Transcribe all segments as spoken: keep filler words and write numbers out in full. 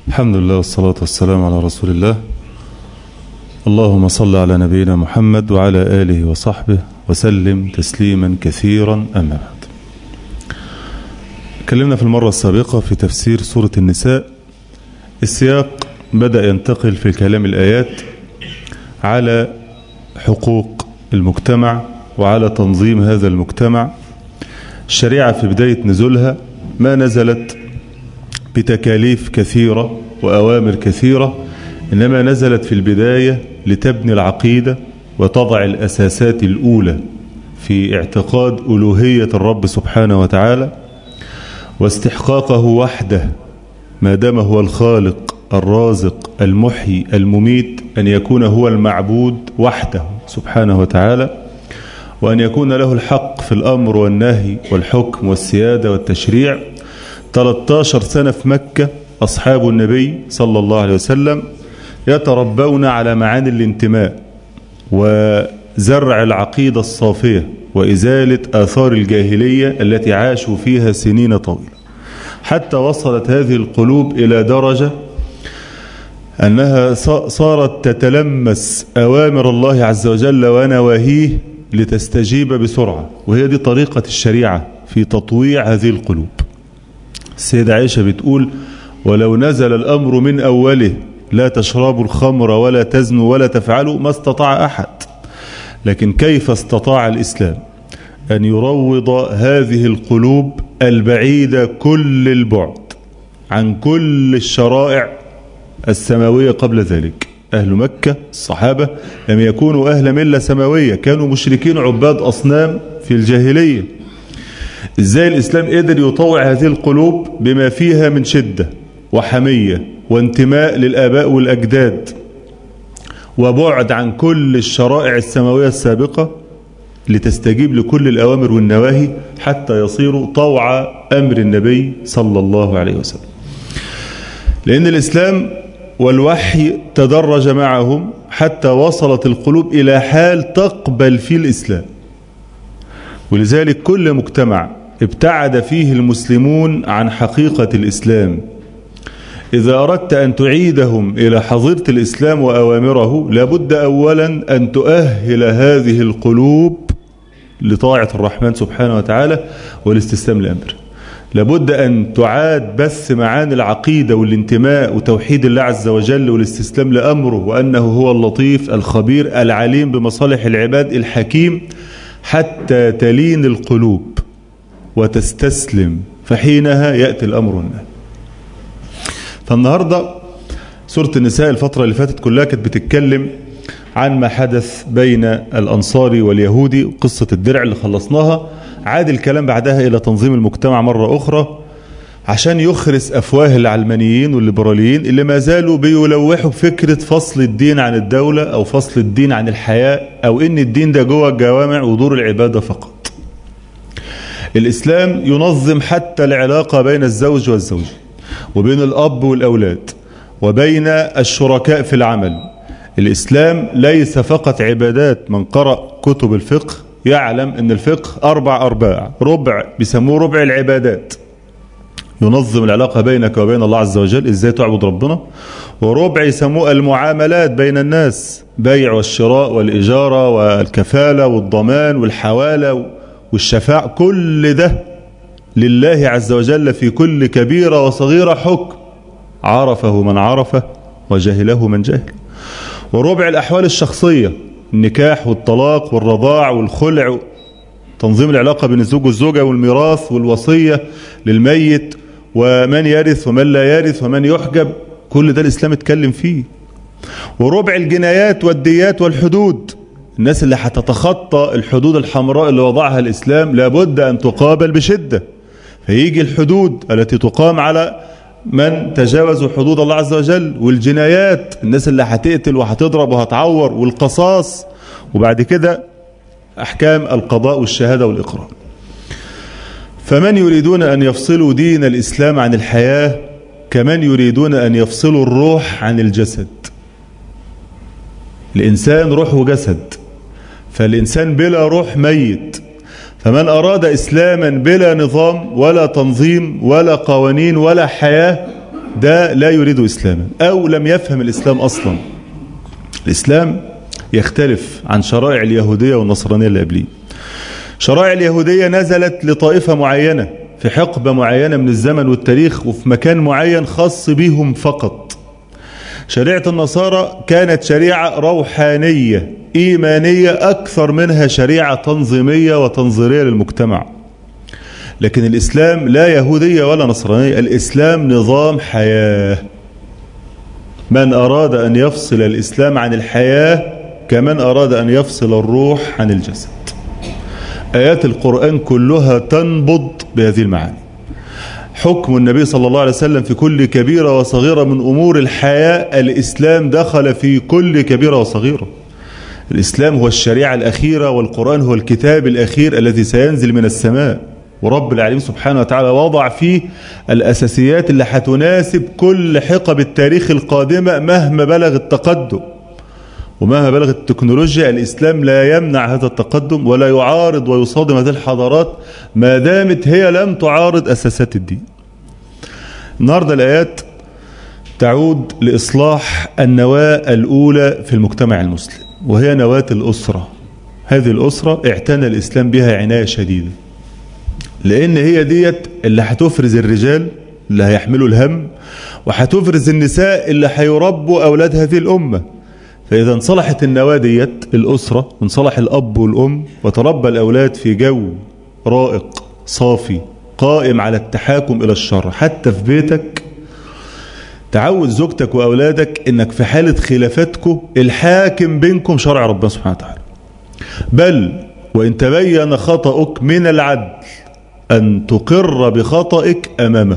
الحمد لله والصلاة والسلام على رسول الله. اللهم صل على نبينا محمد وعلى آله وصحبه وسلم تسليما كثيرا. أما بعد، تكلمنا في المرة السابقة في تفسير سورة النساء. السياق بدأ ينتقل في كلام الآيات على حقوق المجتمع وعلى تنظيم هذا المجتمع. الشريعة في بداية نزولها ما نزلت بتكاليف كثيرة وأوامر كثيرة، إنما نزلت في البداية لتبني العقيدة وتضع الأساسات الأولى في اعتقاد ألوهية الرب سبحانه وتعالى واستحقاقه وحده ما دام هو الخالق الرازق المحيي المميت، أن يكون هو المعبود وحده سبحانه وتعالى، وأن يكون له الحق في الأمر والنهي والحكم والسيادة والتشريع. ثلاثة عشر سنة في مكة أصحاب النبي صلى الله عليه وسلم يتربون على معاني الانتماء وزرع العقيدة الصافية وإزالة آثار الجاهلية التي عاشوا فيها سنين طويلة، حتى وصلت هذه القلوب إلى درجة أنها صارت تتلمس أوامر الله عز وجل ونواهيه لتستجيب بسرعة. وهي دي طريقة الشريعة في تطويع هذه القلوب. السيدة عائشة بتقول: ولو نزل الأمر من أوله لا تشربوا الخمر ولا تزنوا ولا تفعلوا ما استطاع أحد، لكن كيف استطاع الإسلام أن يروض هذه القلوب البعيدة كل البعد عن كل الشرائع السماوية قبل ذلك. أهل مكة الصحابة لم يكونوا أهل ملة سماوية، كانوا مشركين عباد أصنام في الجاهلية. إزاي الإسلام قدر يطوع هذه القلوب بما فيها من شدة وحمية وانتماء للآباء والأجداد وبعد عن كل الشرائع السماوية السابقة لتستجيب لكل الأوامر والنواهي حتى يصيروا طوع أمر النبي صلى الله عليه وسلم. لأن الإسلام والوحي تدرج معهم حتى وصلت القلوب إلى حال تقبل فيه الإسلام. ولذلك كل مجتمع ابتعد فيه المسلمون عن حقيقة الإسلام، إذا أردت أن تعيدهم إلى حظيرة الإسلام وأوامره لابد أولا أن تؤهل هذه القلوب لطاعة الرحمن سبحانه وتعالى والاستسلام لأمره. لابد أن تعاد بث معاني العقيدة والانتماء وتوحيد الله عز وجل والاستسلام لأمره وأنه هو اللطيف الخبير العليم بمصالح العباد الحكيم، حتى تلين القلوب وتستسلم، فحينها يأتي الأمر والنهي. فالنهاردة سورة النساء الفترة اللي فاتت كلها كانت بتتكلم عن ما حدث بين الأنصاري واليهودي وقصة الدرع اللي خلصناها. عاد الكلام بعدها إلى تنظيم المجتمع مرة أخرى عشان يخرس أفواه العلمانيين والليبراليين اللي ما زالوا بيلوحوا بفكرة فصل الدين عن الدولة أو فصل الدين عن الحياة، أو إن الدين ده جوه الجوامع ودور العبادة فقط. الإسلام ينظم حتى العلاقة بين الزوج والزوجة وبين الأب والأولاد وبين الشركاء في العمل. الإسلام ليس فقط عبادات. من قرأ كتب الفقه يعلم أن الفقه أربع أرباع، ربع بيسموه ربع العبادات، ينظم العلاقة بينك وبين الله عز وجل إزاي تعبد ربنا، وربع يسموه المعاملات بين الناس، بيع والشراء والإجارة والكفالة والضمان والحوالة والشفاعة، كل ده لله عز وجل في كل كبيرة وصغيرة حكم عرفه من عرفه وجهله من جهل. وربع الأحوال الشخصية، النكاح والطلاق والرضاع والخلع، تنظيم العلاقة بين الزوج والزوجة والميراث والوصية للميت ومن يرث ومن لا يرث ومن يحجب، كل ده الإسلام اتكلم فيه. وربع الجنايات والديات والحدود، الناس اللي هتتخطى الحدود الحمراء اللي وضعها الإسلام لابد أن تقابل بشدة. فيجي الحدود التي تقام على من تجاوزوا حدود الله عز وجل، والجنايات الناس اللي هتقتل وهتضرب وهتعور، والقصاص، وبعد كده أحكام القضاء والشهادة والإقرار. فمن يريدون أن يفصلوا دين الإسلام عن الحياة كمن يريدون أن يفصلوا الروح عن الجسد. الإنسان روح وجسد، فالإنسان بلا روح ميت. فمن أراد إسلاما بلا نظام ولا تنظيم ولا قوانين ولا حياة ده لا يريد إسلاما أو لم يفهم الإسلام أصلا. الإسلام يختلف عن شرائع اليهودية والنصرانية اللي قبليه. شرائع اليهودية نزلت لطائفة معينة في حقبة معينة من الزمن والتاريخ وفي مكان معين خاص بهم فقط. شريعة النصارى كانت شريعة روحانية إيمانية أكثر منها شريعة تنظيمية وتنظيرية للمجتمع. لكن الإسلام لا يهودية ولا نصرانية، الإسلام نظام حياة. من أراد أن يفصل الإسلام عن الحياة كمن أراد أن يفصل الروح عن الجسد. آيات القرآن كلها تنبض بهذه المعاني. حكم النبي صلى الله عليه وسلم في كل كبيرة وصغيرة من أمور الحياة، الإسلام دخل في كل كبيرة وصغيرة. الإسلام هو الشريعة الأخيرة، والقرآن هو الكتاب الأخير الذي سينزل من السماء، ورب العالمين سبحانه وتعالى وضع فيه الأساسيات اللي هتناسب كل حقب التاريخ القادمة مهما بلغ التقدم ومهما بلغت التكنولوجيا. الإسلام لا يمنع هذا التقدم ولا يعارض ويصادم هذه الحضارات ما دامت هي لم تعارض أساسات الدين. النهاردة الآيات تعود لإصلاح النواة الأولى في المجتمع المسلم، وهي نواة الأسرة. هذه الأسرة اعتنى الإسلام بها عناية شديدة، لأن هي ديت اللي هتفرز الرجال اللي هيحملوا الهم، وهتفرز النساء اللي هيربوا أولاد هذه الأمة. فإذا انصلحت النواة ديت الأسرة، وانصلح الأب والأم، وتربى الأولاد في جو رائق صافي قائم على التحاكم إلى الشر، حتى في بيتك تعود زوجتك وأولادك إنك في حالة خلافاتكم الحاكم بينكم شرع ربنا سبحانه وتعالى. بل وإن تبين خطأك من العدل أن تقر بخطئك أمامه.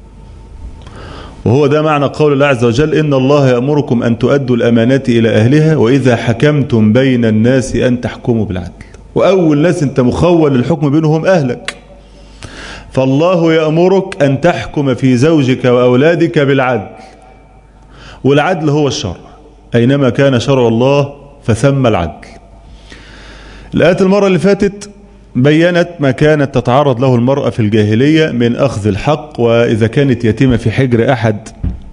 وهو ده معنى قول الله عز وجل: إن الله يأمركم أن تؤدوا الأمانات إلى أهلها وإذا حكمتم بين الناس أن تحكموا بالعدل. وأول ناس أنت مخول للحكم بينهم أهلك، فالله يأمرك أن تحكم في زوجك وأولادك بالعدل، والعدل هو الشرع، أينما كان شرع الله فثم العدل. الآيات المرة اللي فاتت بيّنت ما كانت تتعرض له المرأة في الجاهلية من أخذ الحق، وإذا كانت يتيمة في حجر أحد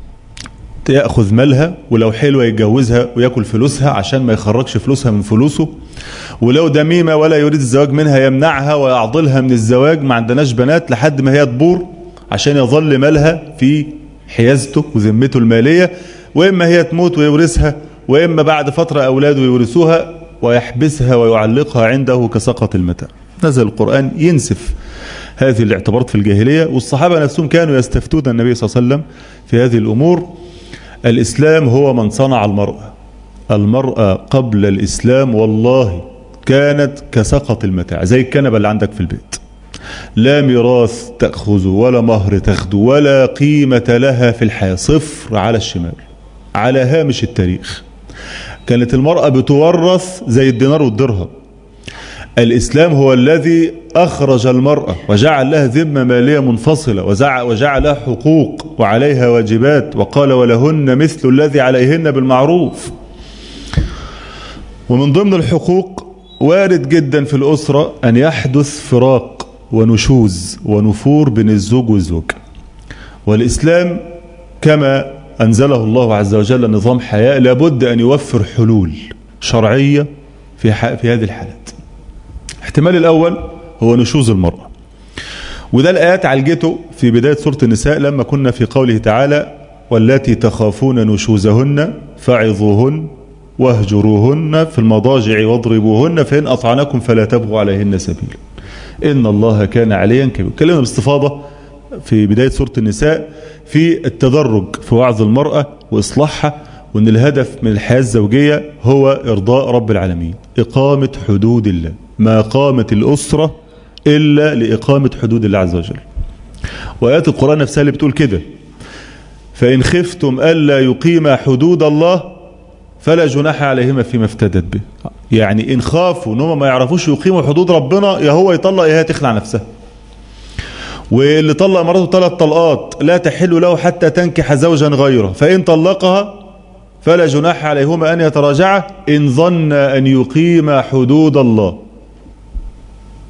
يأخذ مالها، ولو حلوة يتجوزها ويأكل فلوسها عشان ما يخرجش فلوسها من فلوسه، ولو دميمة ولا يريد الزواج منها يمنعها ويعضلها من الزواج، ما عندناش بنات لحد ما هي تبور عشان يظل مالها في حيازته وذمته المالية، وإما هي تموت ويورثها، وإما بعد فترة أولاده يورثوها ويحبسها ويعلقها عنده كسقط المتاع. نزل القرآن ينسف هذه الاعتبارات في الجاهلية، والصحابة نفسهم كانوا يستفتون النبي صلى الله عليه وسلم في هذه الأمور. الإسلام هو من صنع المرأة. المرأة قبل الإسلام والله كانت كسقط المتاع، زي الكنبة اللي عندك في البيت، لا ميراث تأخذه ولا مهر تاخده ولا قيمة لها في الحياة، صفر على الشمال على هامش التاريخ. كانت المرأة بتورث زي الدينار والدرهم. الإسلام هو الذي أخرج المرأة وجعل لها ذمة مالية منفصلة، وجعل لها حقوق وعليها واجبات، وقال: ولهن مثل الذي عليهن بالمعروف. ومن ضمن الحقوق وارد جدا في الأسرة أن يحدث فراق ونشوز ونفور بين الزوج والزوج، والإسلام كما أنزله الله عز وجل نظام حياة لابد أن يوفر حلول شرعية في, في هذه الحالات. احتمال الأول هو نشوز المرأة، وده الآيات عالجته في بداية سورة النساء لما كنا في قوله تعالى: والتي تخافون نشوزهن فعظوهن واهجروهن في المضاجع واضربوهن فإن أطعنكم فلا تبغوا عليهن سبيلا إن الله كان عليا كبيرا. كلمة باستفاضة في بداية سورة النساء في التدرج في وعظ المرأة وإصلاحها، وأن الهدف من الحياة الزوجية هو إرضاء رب العالمين، إقامة حدود الله. ما قامت الأسرة إلا لإقامة حدود الله عز وجل. وآيات القرآن نفسها اللي بتقول كده: فإن خفتم ألا يقيم حدود الله فلا جناح عليهما فيما افتدت به. يعني إن خافوا إنهم ما يعرفوش يقيموا حدود ربنا، يا هو يطلق يا هي تخلع نفسها. واللي طلق مراته ثلاث طلقات لا تحل له حتى تنكح زوجا غيره، فإن طلقها فلا جناح عليهما أن يتراجعا إن ظن أن يقيم حدود الله.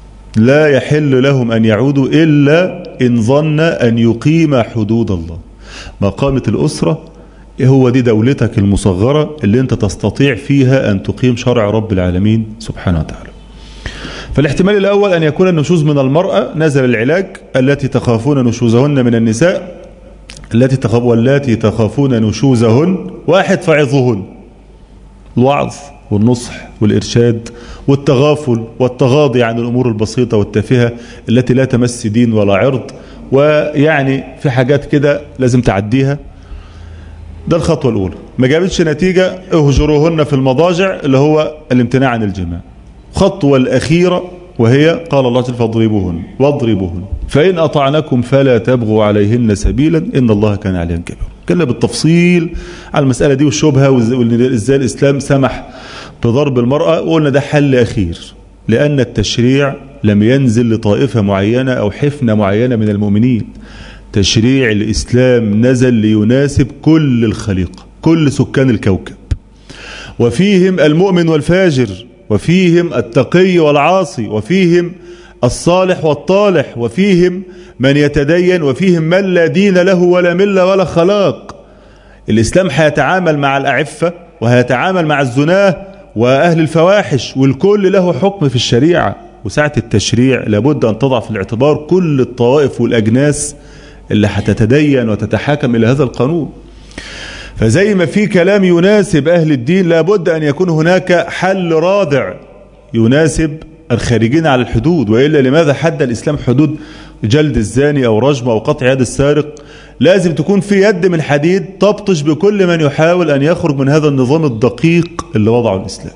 لا يحل لهم أن يعودوا إلا إن ظن أن يقيم حدود الله. ما قامت الأسرة هو دي دولتك المصغرة اللي انت تستطيع فيها أن تقيم شرع رب العالمين سبحانه وتعالى. فالاحتمال الأول أن يكون النشوز من المرأة، نزل العلاج التي تخافون نشوزهن من النساء التي تخاف والتي تخافون نشوزهن، واحد فعظوهن، الوعظ والنصح والإرشاد والتغافل والتغاضي عن الأمور البسيطة والتافهة التي لا تمس دين ولا عرض، ويعني في حاجات كده لازم تعديها. ده الخطوة الأولى. ما جابتش نتيجة اهجروهن في المضاجع اللي هو الامتناع عن الجماع. الخطوة الأخيرة وهي قال الله تعالى فاضربوهن واضربوهن فإن أطعنكم فلا تبغوا عليهن سبيلا إن الله كان عليا كبيرا. كنا بالتفصيل على المسألة دي والشبهة وإزاي الإسلام سمح بضرب المرأة، وقلنا ده حل أخير لأن التشريع لم ينزل لطائفة معينة أو حفنة معينة من المؤمنين. تشريع الإسلام نزل ليناسب كل الخليقة، كل سكان الكوكب، وفيهم المؤمن والفاجر، وفيهم التقي والعاصي، وفيهم الصالح والطالح، وفيهم من يتدين، وفيهم من لا دين له ولا ملة ولا خلاق. الإسلام هيتعامل مع الأعفة وهيتعامل مع الزناه وأهل الفواحش، والكل له حكم في الشريعة. وساعة التشريع لابد أن تضع في الاعتبار كل الطوائف والأجناس اللي هتتدين وتتحاكم إلى هذا القانون. فزي ما في كلام يناسب أهل الدين لابد أن يكون هناك حل رادع يناسب الخارجين على الحدود، وإلا لماذا حد الإسلام حدود جلد الزاني أو رجم أو قطع يد السارق؟ لازم تكون في يد من حديد تبطش بكل من يحاول أن يخرج من هذا النظام الدقيق اللي وضعه الإسلام.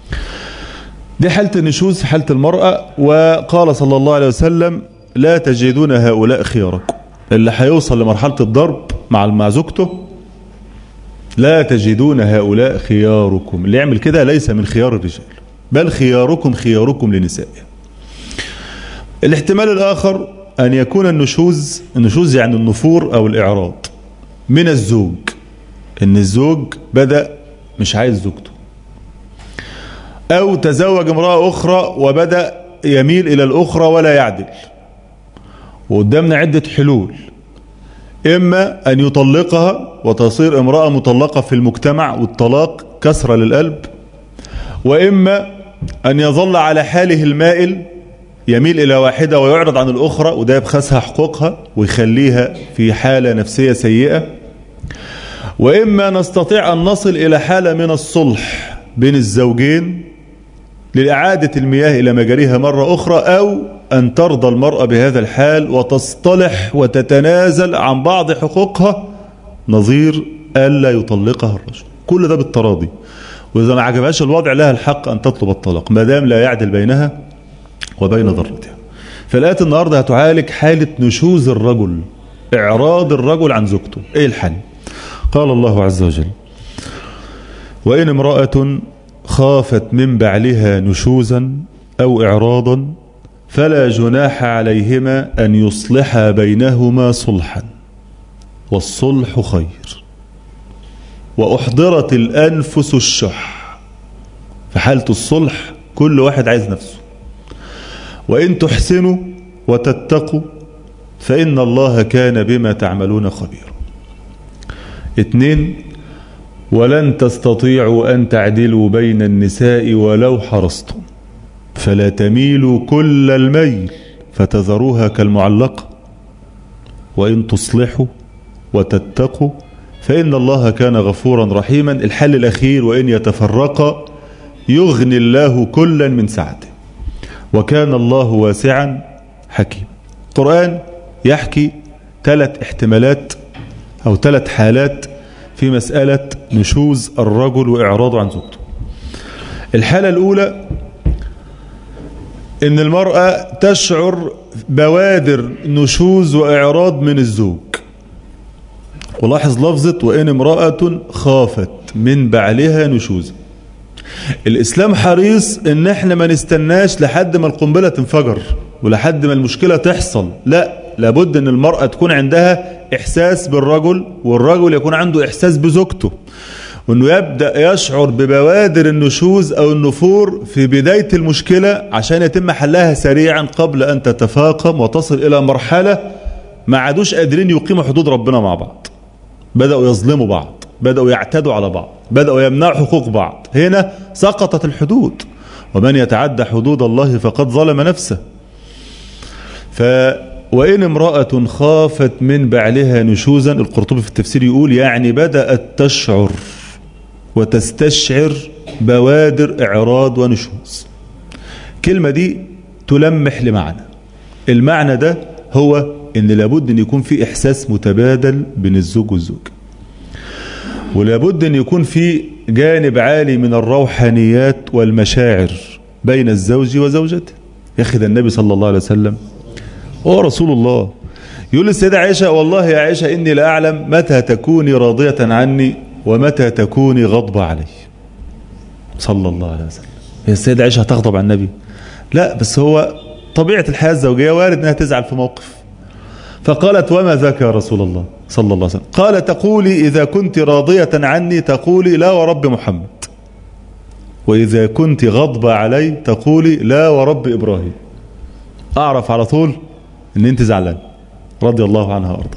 دي حالة النشوز في حالة المرأة. وقال صلى الله عليه وسلم لا تجدون هؤلاء خياركم، اللي هيوصل لمرحلة الضرب مع مع زوجته لا تجدون هؤلاء خياركم، اللي يعمل كده ليس من خيار الرجال بل خياركم خياركم لنسائهم. الاحتمال الآخر أن يكون النشوز، النشوز يعني النفور أو الإعراض من الزوج، إن الزوج بدأ مش عايز زوجته، أو تزوج امرأة أخرى وبدأ يميل إلى الأخرى ولا يعدل. وقدامنا عدة حلول، إما أن يطلقها وتصير امرأة مطلقة في المجتمع والطلاق كسرة للقلب، وإما أن يظل على حاله المائل يميل إلى واحدة ويعرض عن الأخرى، وده يبخسها حقوقها ويخليها في حالة نفسية سيئة. وإما نستطيع أن نصل إلى حالة من الصلح بين الزوجين لإعادة المياه إلى مجاريها مرة أخرى، أو أن ترضى المرأة بهذا الحال وتصطلح وتتنازل عن بعض حقوقها نظير ألا يطلقها الرجل. كل ده بالتراضي، وإذا ما عجبهاش الوضع لها الحق أن تطلب الطلاق ما دام لا يعدل بينها وبين ضرتها. فالآية النهاردة هتعالج حالة نشوز الرجل، إعراض الرجل عن زوجته. إيه الحل؟ قال الله عز وجل وإن امرأة خافت من بعلها نشوزا أو إعراضا فلا جناح عليهما أن يصلحا بينهما صلحا والصلح خير وأحضرت الأنفس الشح. في حالة الصلح كل واحد عايز نفسه. وإن تحسنوا وتتقوا فإن الله كان بما تعملون خبيرا. اثنين، ولن تستطيعوا أن تعدلوا بين النساء ولو حرصتم فلا تميلوا كل الميل فتذروها كالمعلقة وإن تصلحوا وتتقوا فإن الله كان غفورا رحيما. الحل الأخير وإن يتفرقا يغني الله كلا من سعته وكان الله واسعا حكيما. القرآن يحكي ثلاث احتمالات أو ثلاث حالات في مسألة نشوز الرجل وإعراضه عن زوجته. الحالة الأولى إن المرأة تشعر بوادر نشوز وإعراض من الزوج. ولاحظ لفظة وإن امرأة خافت من بعلها نشوزا. الإسلام حريص إن احنا ما نستناش لحد ما القنبلة تنفجر ولحد ما المشكلة تحصل، لا، لابد إن المرأة تكون عندها إحساس بالرجل والرجل يكون عنده إحساس بزوجته، وإنه يبدأ يشعر ببوادر النشوز أو النفور في بداية المشكلة عشان يتم حلها سريعا قبل أن تتفاقم وتصل إلى مرحلة ما عادوش قادرين يقيموا حدود ربنا مع بعض. بدأوا يظلموا بعض، بدأوا يعتدوا على بعض، بدأوا يمنعوا حقوق بعض. هنا سقطت الحدود، ومن يتعدى حدود الله فقد ظلم نفسه. ف وإن امرأة خافت من بعلها نشوزا، القرطبي في التفسير يقول يعني بدأت تشعر وتستشعر بوادر إعراض ونشوز. كلمة دي تلمح لمعنى، المعنى ده هو إن لابد أن يكون في إحساس متبادل بين الزوج والزوج، ولابد أن يكون في جانب عالي من الروحانيات والمشاعر بين الزوج وزوجته. ياخد النبي صلى الله عليه وسلم هو رسول الله يقول للسيدة عائشة: والله يا عائشة إني لا أعلم متى تكوني راضية عني ومتى تكوني غضبة علي. صلى الله عليه وسلم. هي السيدة عائشة هتغضب على النبي؟ لا، بس هو طبيعة الحياة الزوجية وارد أنها تزعل في موقف. فقالت: وما ذاك يا رسول الله صلى الله عليه وسلم؟ قال: تقولي إذا كنت راضية عني تقولي لا ورب محمد، وإذا كنت غضبة علي تقولي لا ورب إبراهيم. أعرف على طول أن أنت زعلان، رضي الله عنها وأرضاها.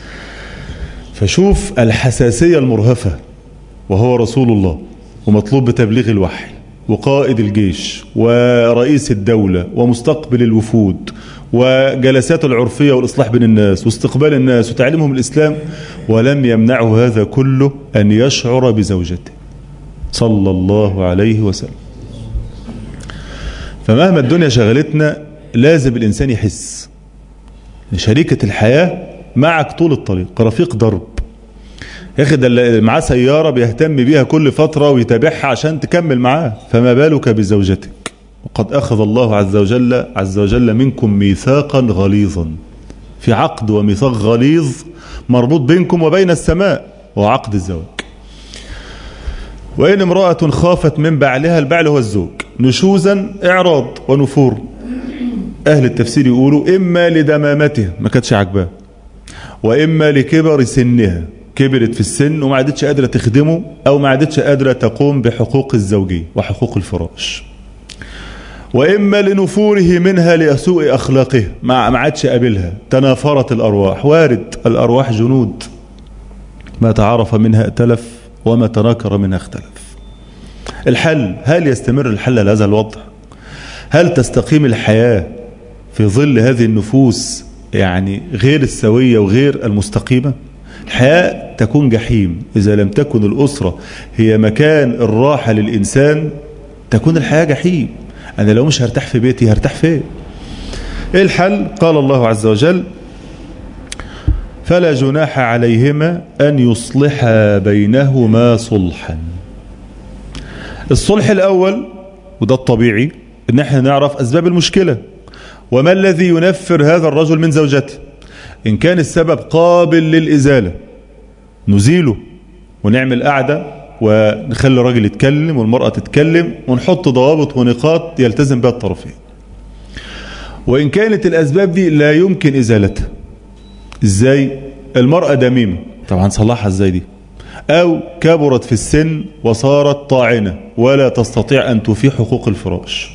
فشوف الحساسية المرهفة، وهو رسول الله ومطلوب بتبليغ الوحي وقائد الجيش ورئيس الدولة ومستقبل الوفود وجلسات العرفية والإصلاح بين الناس واستقبال الناس وتعليمهم الإسلام، ولم يمنعه هذا كله أن يشعر بزوجته صلى الله عليه وسلم. فمهما الدنيا شغلتنا لازم الإنسان يحس شريكة الحياة معك طول الطريق، رفيق درب، ياخد معاه سيارة بيهتم بيها كل فترة ويتابعها عشان تكمل معاه، فما بالك بزوجتك؟ وقد أخذ الله عز وجل عز وجل منكم ميثاقا غليظا، في عقد وميثاق غليظ مربوط بينكم وبين السماء وعقد الزواج. وإن امرأة خافت من بعلها، البعل هو الزوج، نشوزا إعراض ونفور. أهل التفسير يقولوا إما لدمامته ما كانتش عجباه، وإما لكبر سنها، كبرت في السن وما عادتش قادرة تخدمه أو ما عادتش قادرة تقوم بحقوق الزوجية وحقوق الفراش، وإما لنفوره منها لسوء أخلاقه، ما عادش قابلها، تنافرت الأرواح. وارد، الأرواح جنود، ما تعرف منها ائتلف وما تناكر منها اختلف. الحل، هل يستمر الحل على هذا الوضع؟ هل تستقيم الحياة في ظل هذه النفوس يعني غير السوية وغير المستقيمة؟ الحياة تكون جحيم إذا لم تكن الأسرة هي مكان الراحة للإنسان، تكون الحياة جحيم. أنا لو مش هرتاح في بيتي هرتاح فين؟ إيه الحل؟ قال الله عز وجل: فلا جناح عليهما أن يصلحا بينهما صلحا. الصلح الأول، وده الطبيعي، إن احنا نعرف أسباب المشكلة وما الذي ينفر هذا الرجل من زوجته. إن كان السبب قابل للإزالة نزيله ونعمل قعدة ونخلي الراجل يتكلم والمرأة تتكلم ونحط ضوابط ونقاط يلتزم بها الطرفين. وإن كانت الأسباب دي لا يمكن إزالتها، إزاي؟ المرأة دميمة، طبعا صلحها إزاي دي؟ أو كبرت في السن وصارت طاعنة ولا تستطيع أن توفي حقوق الفراش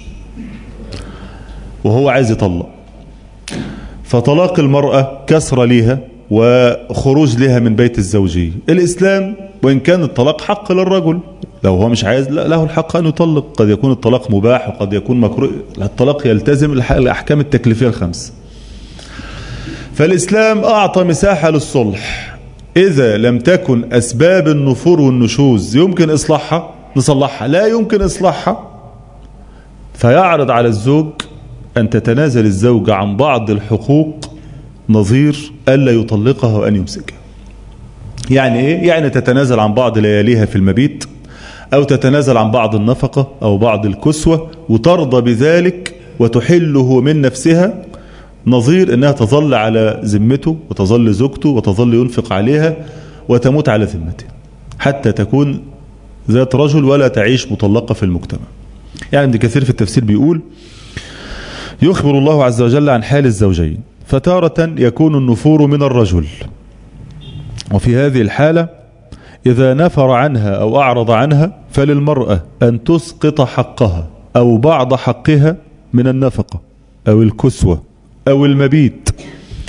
وهو عايز يطلق، فطلاق المرأة كسر ليها وخروج لها من بيت الزوجية. الإسلام وإن كان الطلاق حق للرجل، لو هو مش عايز له الحق أن يطلق، قد يكون الطلاق مباح وقد يكون مكروه، الطلاق يلتزم الأحكام التكليفية الخمس. فالإسلام أعطى مساحة للصلح، إذا لم تكن أسباب النفور والنشوز يمكن إصلاحها نصلحها، لا يمكن إصلاحها فيعرض على الزوج أن تتنازل الزوجة عن بعض الحقوق نظير ألا يطلقها وأن يمسكها. يعني إيه؟ يعني تتنازل عن بعض لياليها في المبيت، أو تتنازل عن بعض النفقة أو بعض الكسوة، وترضى بذلك وتحله من نفسها، نظير أنها تظل على ذمته وتظل زوجته وتظل ينفق عليها وتموت على ذمته حتى تكون ذات رجل ولا تعيش مطلقة في المجتمع. يعني ابن كثير في التفسير بيقول: يخبر الله عز وجل عن حال الزوجين، فتارة يكون النفور من الرجل، وفي هذه الحالة إذا نفر عنها أو أعرض عنها فللمرأة أن تسقط حقها أو بعض حقها من النفقة أو الكسوة أو المبيت.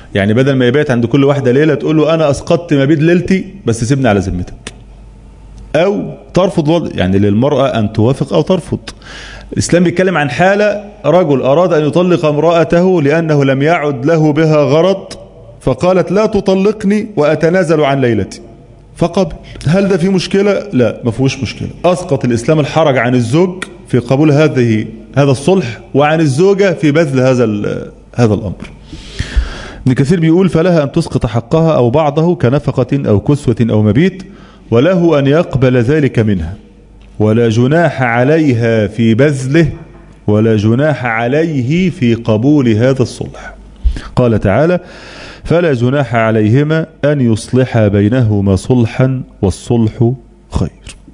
يعني بدل ما يبات عند كل واحدة ليلة تقول له أنا أسقطت مبيت ليلتي بس سيبني على ذمتك، أو ترفض وضع، يعني للمرأة أن توافق أو ترفض. الإسلام بيتكلم عن حالة رجل أراد أن يطلق امرأته لأنه لم يعد له بها غرض، فقالت لا تطلقني وأتنازل عن ليلتي، فقبل. هل ده في مشكلة؟ لا، ما فيهوش مشكلة. أسقط الإسلام الحرج عن الزوج في قبول هذه هذا الصلح، وعن الزوجة في بذل هذا هذا الأمر. ابن كثير بيقول فلها أن تسقط حقها أو بعضه كنفقة أو كسوة أو مبيت، وله أن يقبل ذلك منها، ولا جناح عليها في بذله، ولا جناح عليه في قبول هذا الصلح. قال تعالى فلا جناح عليهما أن يصلحا بينهما صلحا والصلح خير.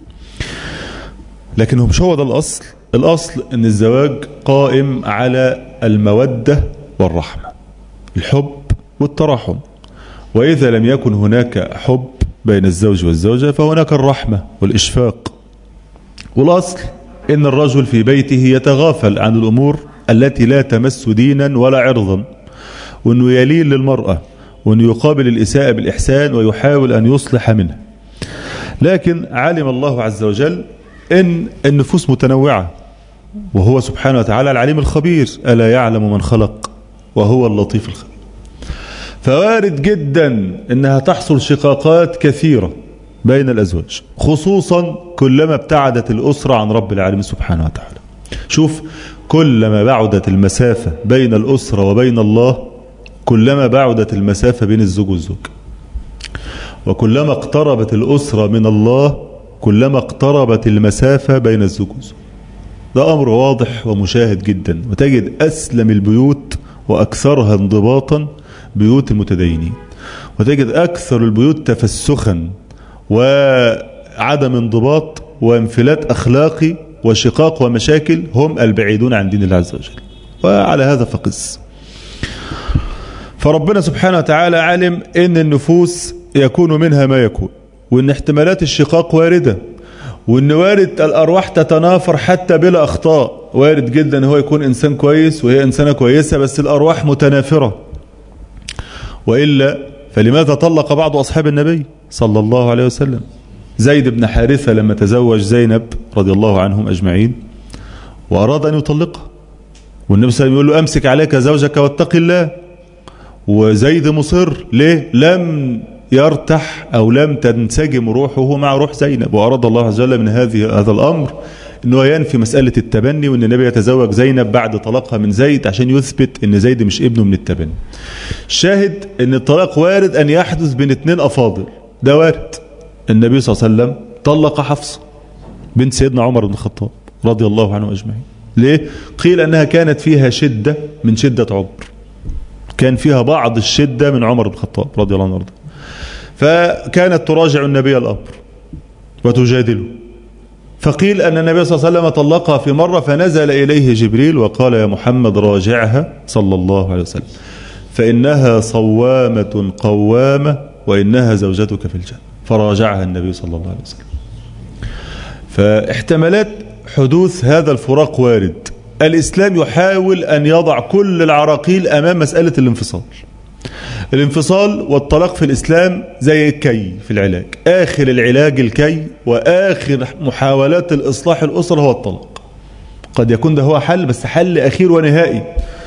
لكن مش هو ده الأصل. الأصل أن الزواج قائم على المودة والرحمة، الحب والتراحم، وإذا لم يكن هناك حب بين الزوج والزوجة فهناك الرحمة والإشفاق. والأصل أن الرجل في بيته يتغافل عن الأمور التي لا تمس دينا ولا عرضا، وأنه يلين للمرأة، وأنه يقابل الإساءة بالإحسان ويحاول أن يصلح منها. لكن علم الله عز وجل أن النفوس متنوعة، وهو سبحانه وتعالى العليم الخبير، ألا يعلم من خلق وهو اللطيف الخبير. فوارد جدا أنها تحصل شقاقات كثيرة بين الأزواج، خصوصا كلما ابتعدت الأسرة عن رب العالمين سبحانه وتعالى. شوف، كلما بعدت المسافة بين الأسرة وبين الله كلما بعدت المسافة بين الزوج والزوج، وكلما اقتربت الأسرة من الله كلما اقتربت المسافة بين الزوج والزوج. ده أمر واضح ومشاهد جدا، وتجد أسلم البيوت وأكثرها انضباطا بيوت المتدينين، وتجد أكثر البيوت تفسخا وعدم انضباط وانفلات أخلاقي وشقاق ومشاكل هم البعيدون عن دين الله عز وجل. وعلى هذا فقس. فربنا سبحانه وتعالى علم ان النفوس يكون منها ما يكون، وان احتمالات الشقاق واردة، وان وارد الارواح تتنافر حتى بلا اخطاء. وارد جدا هو يكون انسان كويس وهي انسانة كويسة بس الارواح متنافرة. وإلا فلماذا طلق بعض أصحاب النبي صلى الله عليه وسلم؟ زيد بن حارثة لما تزوج زينب رضي الله عنهم أجمعين وأراد أن يطلقها، والنبي صلى الله عليه وسلم يقول له أمسك عليك زوجك واتق الله، وزيد مصر. ليه؟ لم يرتاح أو لم تنسجم روحه مع روح زينب، وأراد الله عز وجل من هذه هذا الأمر أنه ينفي مسألة التبني، وأن النبي يتزوج زينب بعد طلاقها من زيد عشان يثبت أن زيد مش ابنه من التبني. الشاهد أن الطلاق وارد أن يحدث بين اثنين أفاضل، ده وارد. النبي صلى الله عليه وسلم طلق حفصة بنت سيدنا عمر بن الخطاب رضي الله عنه أجمعين. ليه؟ قيل أنها كانت فيها شدة من شدة عمر، كان فيها بعض الشدة من عمر بن الخطاب رضي الله عنه، فكانت تراجع النبي الأمر وتجادله. فقيل أن النبي صلى الله عليه وسلم طلقها في مرة، فنزل إليه جبريل وقال يا محمد راجعها صلى الله عليه وسلم فإنها صوامة قوامة وإنها زوجتك في الجنة، فراجعها النبي صلى الله عليه وسلم. فاحتمالات حدوث هذا الفراق وارد. الإسلام يحاول أن يضع كل العراقيل أمام مسألة الانفصال. الانفصال والطلاق في الإسلام زي الكي في العلاج، آخر العلاج الكي، وآخر محاولات الإصلاح الأسرة هو الطلاق. قد يكون ده هو حل، بس حل أخير ونهائي.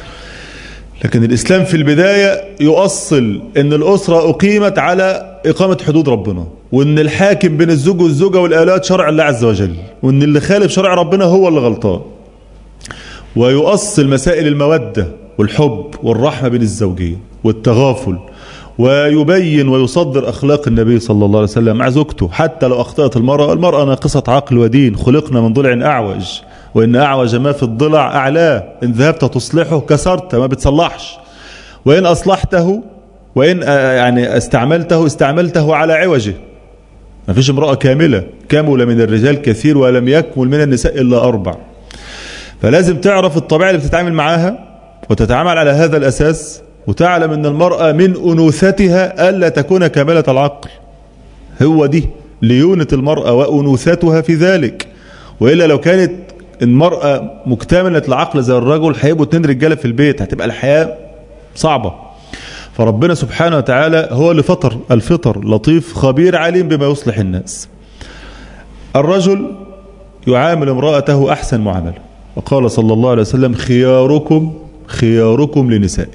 لكن الإسلام في البداية يؤصل أن الأسرة أقيمت على إقامة حدود ربنا، وأن الحاكم بين الزوج والزوجة والآلات شرع الله عز وجل، وأن اللي خالف شرع ربنا هو اللي غلطان. ويؤصل مسائل المودة والحب والرحمة بين الزوجين والتغافل، ويبين ويصدر أخلاق النبي صلى الله عليه وسلم مع زوجته. حتى لو أخطأت المرأة، المرأة ناقصة عقل ودين، خلقنا من ضلع أعوج، وإن أعوج ما في الضلع أعلاه، إن ذهبت تصلحه كسرت، ما بتصلحش، وإن أصلحته وإن يعني استعملته استعملته على عوجه. ما فيش امرأة كاملة، كمل من الرجال كثير ولم يكمل من النساء إلا أربع. فلازم تعرف الطبيعة اللي بتتعامل معاها وتتعامل على هذا الأساس، وتعلم أن المرأة من أنوثتها ألا تكون كاملة العقل. هو دي ليونة المرأة وأنوثتها في ذلك. وإلا لو كانت المرأة مكتملة العقل زي الرجل، هيبقوا اتنين رجالة في البيت، هتبقى الحياة صعبة. فربنا سبحانه وتعالى هو اللي فطر الفطر، لطيف خبير عليم بما يصلح الناس. الرجل يعامل امرأته أحسن معاملة، وقال صلى الله عليه وسلم خياركم خياركم لنسائه،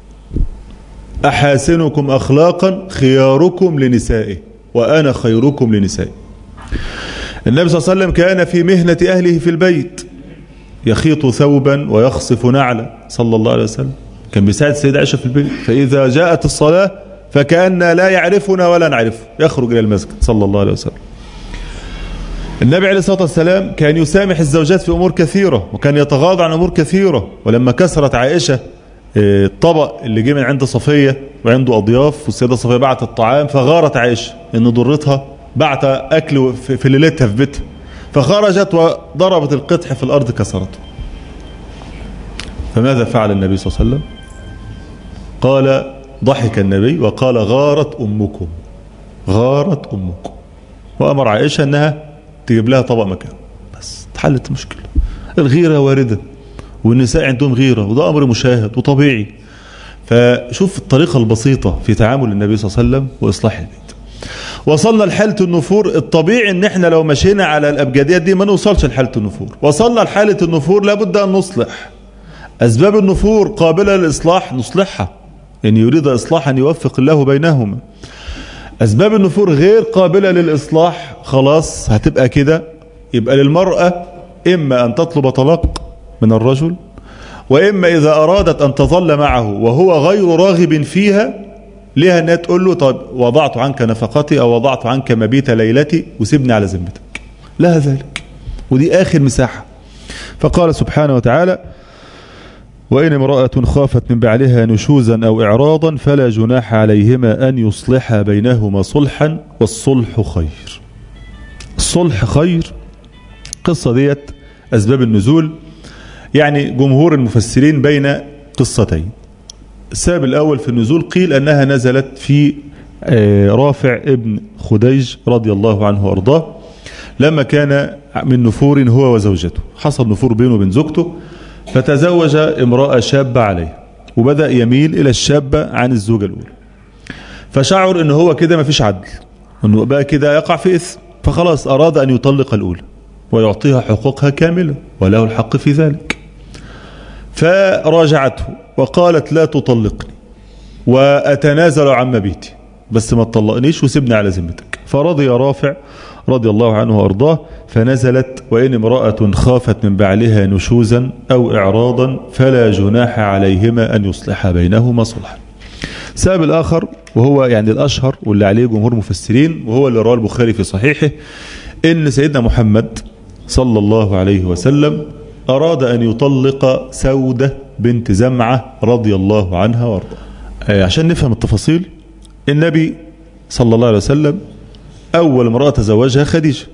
أحاسنكم أخلاقا خياركم لنسائه وأنا خيركم لنسائه. النبي صلى الله عليه وسلم كان في مهنة أهله في البيت، يخيط ثوبا ويخصف نعلا صلى الله عليه وسلم، كان بيساعد السيدة عائشة في البيت، فإذا جاءت الصلاة فكأن لا يعرفنا ولا نعرفه، يخرج إلى المسجد صلى الله عليه وسلم. النبي عليه الصلاة والسلام كان يسامح الزوجات في أمور كثيرة، وكان يتغاضى عن أمور كثيرة. ولما كسرت عائشة الطبق اللي جه من عند صفية وعنده أضياف، والسيدة صفية بعت الطعام، فغارت عائشة إن ضرتها بعت أكل في ليلتها في بيتها، فخرجت وضربت القدح في الأرض كسرته. فماذا فعل النبي صلى الله عليه وسلم؟ قال ضحك النبي وقال غارت أمكم غارت أمكم، وأمر عائشة أنها تجيب لها طبق مكان، بس تحلت المشكلة. الغيرة واردة، والنساء عندهم غيرة، وده أمر مشاهد وطبيعي. فشوف الطريقة البسيطة في تعامل النبي صلى الله عليه وسلم وإصلاح البيت. وصلنا لحالة النفور. الطبيعي ان احنا لو مشينا على الأبجديات دي ما نوصلش لحالة النفور. وصلنا لحالة النفور لابد أن نصلح. أسباب النفور قابلة للإصلاح نصلحها، إن يريد إصلاحا يوفق الله بينهما. أسباب النفور غير قابلة للإصلاح، خلاص هتبقى كده. يبقى للمرأة إما أن تطلب طلاق من الرجل، وإما إذا أرادت أن تظل معه وهو غير راغب فيها ليها أنها تقول له طب وضعت عنك نفقتي أو وضعت عنك مبيت ليلتي وسيبني على ذمتك، لها ذلك، ودي آخر مساحة. فقال سبحانه وتعالى وإن امرأة خافت من بعلها نشوزا أو إعراضا فلا جناح عليهما أن يصلحا بينهما صلحا والصلح خير. الصلح خير. قصة ديت أسباب النزول، يعني جمهور المفسرين بين قصتين. السبب الأول في النزول قيل أنها نزلت في رافع ابن خديج رضي الله عنه وأرضاه، لما كان من نفور هو وزوجته، حصل نفور بينه وبين زوجته، فتزوج امرأة شابة عليه، وبدأ يميل إلى الشابة عن الزوجة الأولى، فشعر أنه هو كده ما فيش عدل، أنه بقى كده يقع في إثم، فخلاص أراد أن يطلق الأولى ويعطيها حقوقها كاملة وله الحق في ذلك. فراجعته وقالت لا تطلقني وأتنازل عن مبيتي، بس ما تطلقنيش وسيبني على ذمتك. فرضي رافع رضي الله عنه وأرضاه، فنزلت وإن امرأة خافت من بعلها نشوزا أو إعراضا فلا جناح عليهما أن يصلحا بينهما صلحا. السبب الآخر وهو يعني الأشهر واللي عليه جمهور المفسرين، وهو اللي رواه البخاري في صحيحه، إن سيدنا محمد صلى الله عليه وسلم أراد أن يطلق سودة بنت زمعة رضي الله عنها وارضاها. عشان نفهم التفاصيل، النبي صلى الله عليه وسلم أول امرأة تزوجها خديجة،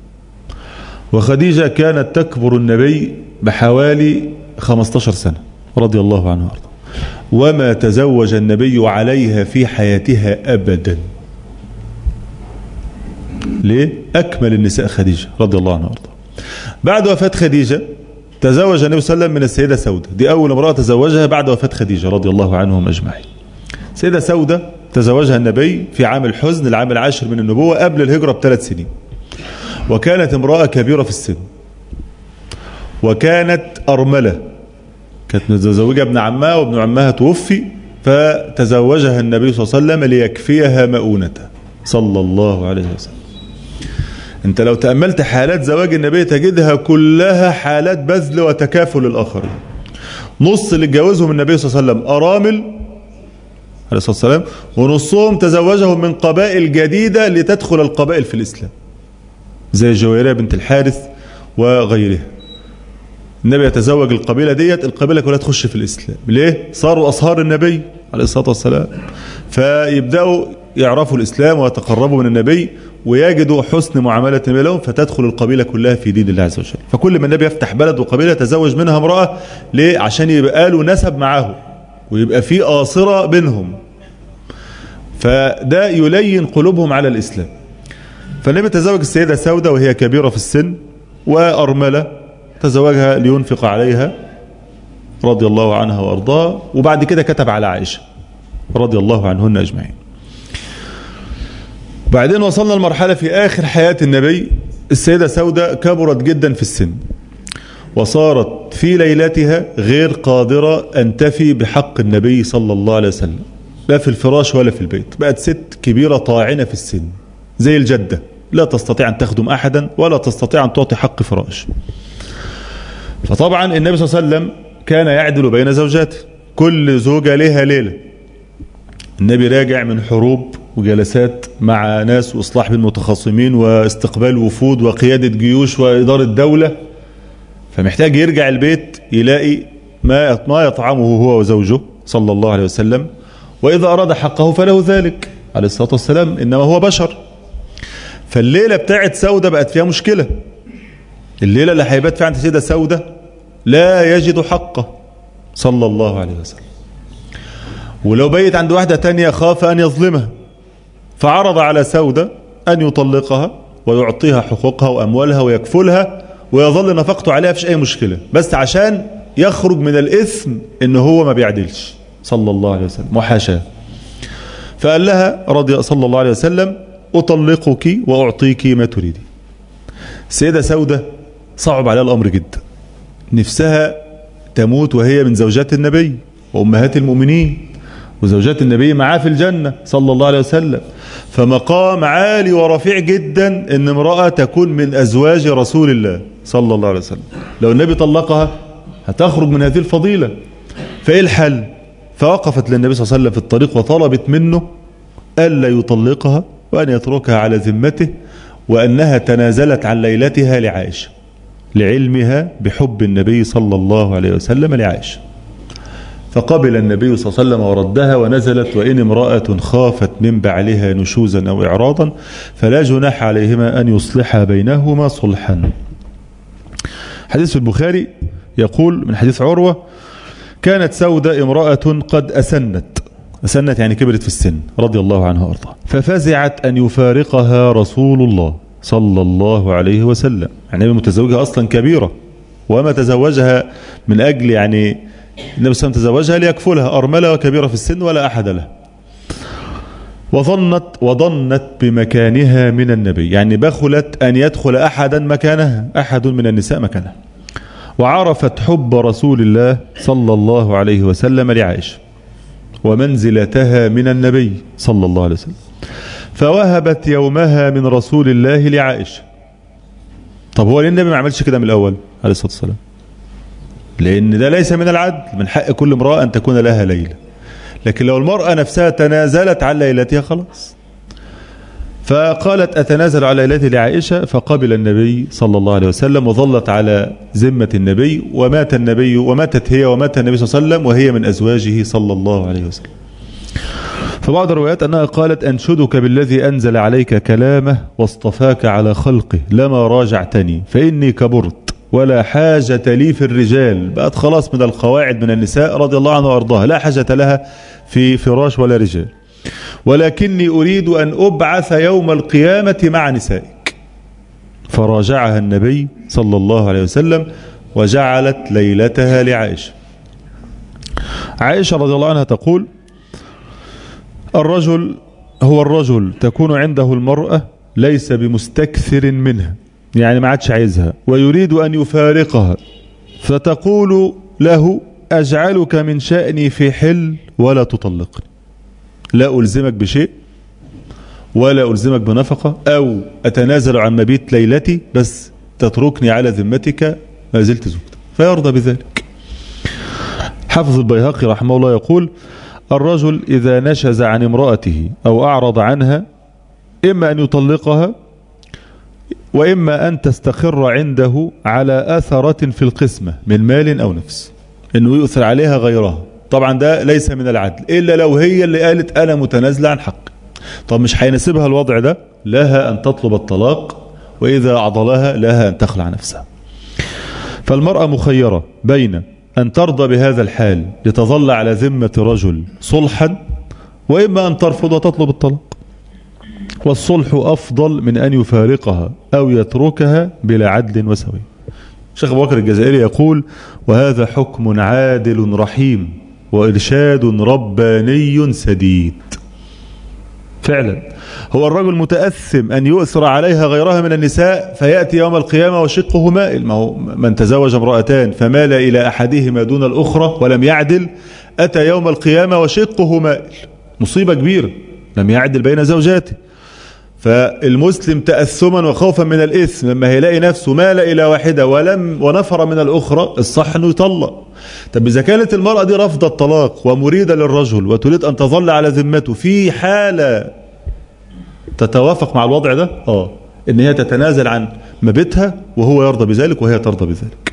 وخديجة كانت تكبر النبي بحوالي خمسة عشر سنة رضي الله عنها وارضاها، وما تزوج النبي عليها في حياتها أبدا. ليه؟ أكمل النساء خديجة رضي الله عنها وارضاها. بعد وفاة خديجة تزوج النبي صلى الله عليه وسلم من السيدة سودة، دي أول امرأة تزوجها بعد وفاة خديجة رضي الله عنهم أجمعين. سيدة سودة تزوجها النبي في عام الحزن، العام العاشر من النبوة قبل الهجرة بثلاث سنين، وكانت امرأة كبيرة في السن، وكانت أرملة، كانت متزوجة ابن عمها وابن عمها توفي، فتزوجها النبي صلى الله عليه وسلم ليكفيها مؤونته صلى الله عليه وسلم. انت لو تأملت حالات زواج النبي تجدها كلها حالات بذل وتكافل للآخرين. نص اللي اتجوزهم النبي صلى الله عليه وسلم أرامل عليه الصلاة والسلام، ونصهم تزوجهم من قبائل جديدة لتدخل القبائل في الإسلام، زي جويرية بنت الحارث وغيرها. النبي يتزوج القبيلة ديت، القبيلة كلها تخش في الإسلام. ليه؟ صاروا أصهار النبي عليه الصلاة والسلام، فيبدأوا يعرفوا الإسلام ويتقربوا من النبي ويجدوا حسن معاملة النبي لهم، فتدخل القبيلة كلها في دين الله عز وجل. فكل ما النبي يفتح بلد وقبيلة يتزوج منها امرأة، ليه؟ عشان يبقى له نسب معه ويبقى في آصرة بينهم، فده يلين قلوبهم على الإسلام. فالنبي تزوج السيدة سودة وهي كبيرة في السن وأرملة، تزوجها لينفق عليها رضي الله عنها وأرضاه، وبعد كده كتب على عائشة رضي الله عنهن أجمعين. بعدين وصلنا لمرحلة في آخر حياة النبي، السيدة سودة كبرت جدا في السن، وصارت في ليلتها غير قادرة أن تفي بحق النبي صلى الله عليه وسلم، لا في الفراش ولا في البيت. بقت ست كبيرة طاعنة في السن زي الجدة، لا تستطيع أن تخدم أحدا ولا تستطيع أن تعطي حق فراش. فطبعا النبي صلى الله عليه وسلم كان يعدل بين زوجاته، كل زوجة لها ليلة. النبي راجع من حروب وجلسات مع ناس وإصلاح بين متخاصمين واستقبال وفود وقيادة جيوش وإدارة دولة، فمحتاج يرجع البيت يلاقي ما ما يطعمه هو وزوجه صلى الله عليه وسلم، وإذا أراد حقه فله ذلك عليه الصلاة والسلام، إنما هو بشر. فالليلة بتاعت سودة بقت فيها مشكلة. الليلة اللي هيبات فيها عند سيدة سودة لا يجد حقه صلى الله عليه وسلم، ولو بيت عند واحدة تانية خاف أن يظلمها، فعرض على سودة أن يطلقها ويعطيها حقوقها وأموالها ويكفلها ويظل نفقته عليها، فيش أي مشكلة، بس عشان يخرج من الإثم إن هو ما بيعدلش صلى الله عليه وسلم وحاشاه. فقال لها رضي صلى الله عليه وسلم أطلقك وأعطيك ما تريدي. السيدة سودة صعب عليها الأمر جدا، نفسها تموت وهي من زوجات النبي وأمهات المؤمنين، وزوجات النبي معاه في الجنة صلى الله عليه وسلم، فمقام عالي ورفيع جدا ان امرأة تكون من أزواج رسول الله صلى الله عليه وسلم. لو النبي طلقها هتخرج من هذه الفضيلة، فإيه الحل؟ فوقفت للنبي صلى الله عليه وسلم في الطريق وطلبت منه ألا يطلقها وأن يتركها على ذمته، وأنها تنازلت عن ليلتها لعائشة لعلمها بحب النبي صلى الله عليه وسلم لعائشة. فقبل النبي صلى الله عليه وسلم وردها، ونزلت وإن امرأة خافت من بعلها نشوزا أو إعراضا فلا جناح عليهما أن يصلحا بينهما صلحا. حديث في البخاري يقول من حديث عروة: كانت سودة امرأة قد أسنت، أسنت يعني كبرت في السن رضي الله عنها وارضاها، ففزعت أن يفارقها رسول الله صلى الله عليه وسلم. يعني متزوجها أصلا كبيرة، وما تزوجها من أجل يعني النبي صلى الله عليه وسلم تزوجها ليكفلها، أرملة وكبيرة في السن ولا أحد لها. وظنت وظنت بمكانها من النبي، يعني بخلت أن يدخل أحدا مكانها، أحد من النساء مكانها. وعرفت حب رسول الله صلى الله عليه وسلم لعائشة ومنزلتها من النبي صلى الله عليه وسلم، فوهبت يومها من رسول الله لعائشة. طب هو ليه النبي ما عملش كده من الأول عليه الصلاة والسلام؟ لأن ده ليس من العدل، من حق كل امرأة أن تكون لها ليلة. لكن لو المرأة نفسها تنازلت عن ليلتها خلاص. فقالت أتنازل على ليلتي لعائشة، فقبل النبي صلى الله عليه وسلم وظلت على ذمة النبي، ومات النبي وماتت هي ومات النبي صلى الله عليه وسلم وهي من أزواجه صلى الله عليه وسلم. فبعض الروايات أنها قالت: أنشدك بالذي أنزل عليك كلامه واصطفاك على خلقه لما راجعتني فإني كبرت ولا حاجة لي في الرجال. بقت خلاص من القواعد من النساء رضي الله عنها وارضاها، لا حاجة لها في فراش ولا رجال، ولكني أريد أن أبعث يوم القيامة مع نسائك. فراجعها النبي صلى الله عليه وسلم وجعلت ليلتها لعائشة. عائشة رضي الله عنها تقول: الرجل هو الرجل تكون عنده المرأة ليس بمستكثر منها، يعني ما عادش عايزها، ويريد أن يفارقها، فتقول له: أجعلك من شأني في حل ولا تطلقني، لا ألزمك بشيء ولا ألزمك بنفقة، أو أتنازل عن مبيت ليلتي، بس تتركني على ذمتك ما زلت زوجتك. فيرضى بذلك. حافظ البيهقي رحمه الله يقول: الرجل إذا نشز عن امرأته أو أعرض عنها إما أن يطلقها وإما أن تستقر عنده على أثرة في القسمة من مال أو نفس، إنه يؤثر عليها غيرها. طبعا ده ليس من العدل إلا لو هي اللي قالت أنا متنازلة عن حق. طب مش هيناسبها الوضع ده، لها أن تطلب الطلاق، وإذا عضلها لها أن تخلع نفسها. فالمرأة مخيرة بين أن ترضى بهذا الحال لتظل على ذمة رجل صلحا، وإما أن ترفض وتطلب الطلاق. والصلح أفضل من أن يفارقها أو يتركها بلا عدل وسوي. شيخ أبو بكر الجزائري يقول: وهذا حكم عادل رحيم، وإرشاد رباني سديد. فعلا هو الرجل متأثم أن يؤثر عليها غيرها من النساء، فيأتي يوم القيامة وشقه مائل. ما هو من تزوج امرأتان فمال إلى أحدهما دون الأخرى ولم يعدل، أتى يوم القيامة وشقه مائل. مصيبة كبيرة، لم يعدل بين زوجاته. فالمسلم تأثما وخوفا من الإثم لما هيلاقي نفسه مال إلى واحدة ولم ونفر من الأخرى، الصح أنه يطلق. طب إذا كانت المرأة دي رفض الطلاق ومريدة للرجل وتريد أن تظل على ذمته في حالة تتوافق مع الوضع ده، آه إن هي تتنازل عن مبيتها وهو يرضى بذلك وهي ترضى بذلك.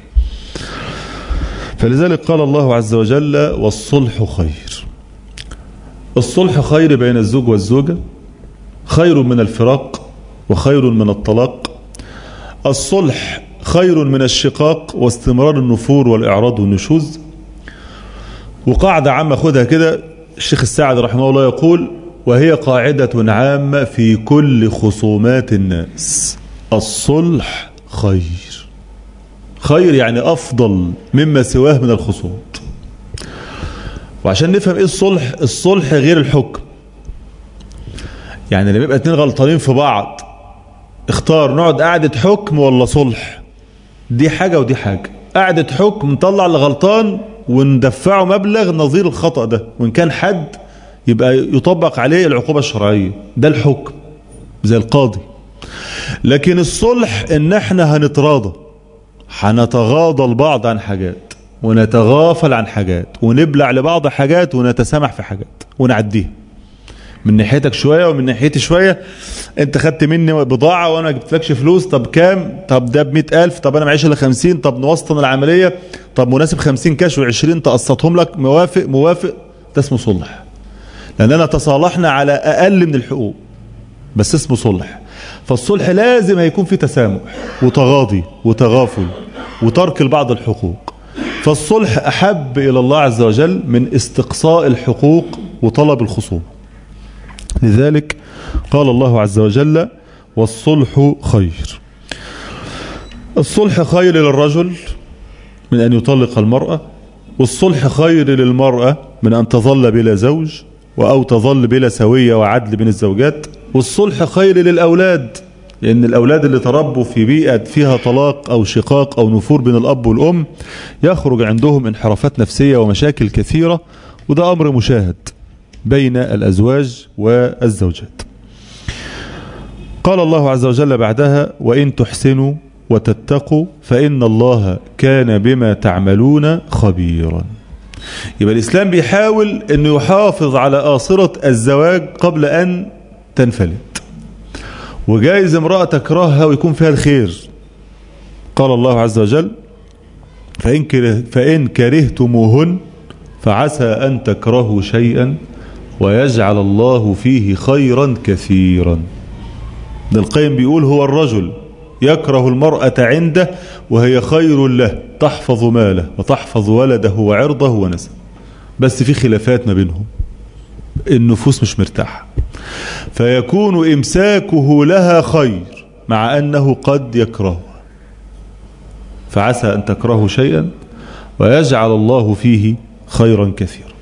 فلذلك قال الله عز وجل: والصلح خير. الصلح خير بين الزوج والزوجة، خير من الفراق وخير من الطلاق. الصلح خير من الشقاق واستمرار النفور والإعراض والنشوز. وقاعدة عامة خدها كده، الشيخ السعد رحمه الله يقول: وهي قاعدة عامة في كل خصومات الناس: الصلح خير. خير يعني أفضل مما سواه من الخصومات. وعشان نفهم إيه الصلح، الصلح غير الحكم. يعني لما يبقى اتنين غلطانين في بعض، اختار نقعد قعدة حكم ولا صلح؟ دي حاجة ودي حاجة. قعدة حكم نطلع اللي غلطان وندفعه مبلغ نظير الخطأ ده، وإن كان حد يبقى يطبق عليه العقوبة الشرعية، ده الحكم زي القاضي. لكن الصلح إن احنا هنتراضى، هنتغاضى البعض عن حاجات ونتغافل عن حاجات ونبلع لبعض حاجات ونتسامح في حاجات ونعديها، من ناحيتك شوية ومن ناحيتي شوية. انت خدت مني بضاعة وانا جبتلكش فلوس، طب كام؟ طب ده بمئة الف، طب انا معيش الا خمسين، طب نوسطن العملية، طب مناسب خمسين كاش وعشرين تقسطهم لك، موافق موافق. ده اسمه صلح، لاننا تصالحنا على اقل من الحقوق، بس اسمه صلح. فالصلح لازم هيكون فيه تسامح وتغاضي وتغافل وترك لبعض الحقوق. فالصلح احب الى الله عز وجل من استقصاء الحقوق وطلب الخصوم. لذلك قال الله عز وجل: والصلح خير. الصلح خير للرجل من أن يطلق المرأة، والصلح خير للمرأة من أن تظل بلا زوج أو تظل بلا سوية وعدل بين الزوجات. والصلح خير للأولاد، لأن الأولاد اللي تربوا في بيئة فيها طلاق أو شقاق أو نفور بين الأب والأم يخرج عندهم انحرافات نفسية ومشاكل كثيرة، وده أمر مشاهد بين الأزواج والزوجات. قال الله عز وجل بعدها: وإن تحسنوا وتتقوا فإن الله كان بما تعملون خبيرا. يبقى الإسلام بيحاول أنه يحافظ على آصرة الزواج قبل أن تنفلت، وجايز امرأة تكرهها ويكون فيها الخير. قال الله عز وجل: فإن, كره فإن كرهتموهن فعسى أن تكرهوا شيئا ويجعل الله فيه خيرا كثيرا. ابن القيم بيقول: هو الرجل يكره المرأة عنده وهي خير له، تحفظ ماله وتحفظ ولده وعرضه ونسبه، بس في خلافات ما بينهم، النفوس مش مرتاحة، فيكون إمساكه لها خير مع أنه قد يكرهها. فعسى أن تكرهوا شيئا ويجعل الله فيه خيرا كثيرا.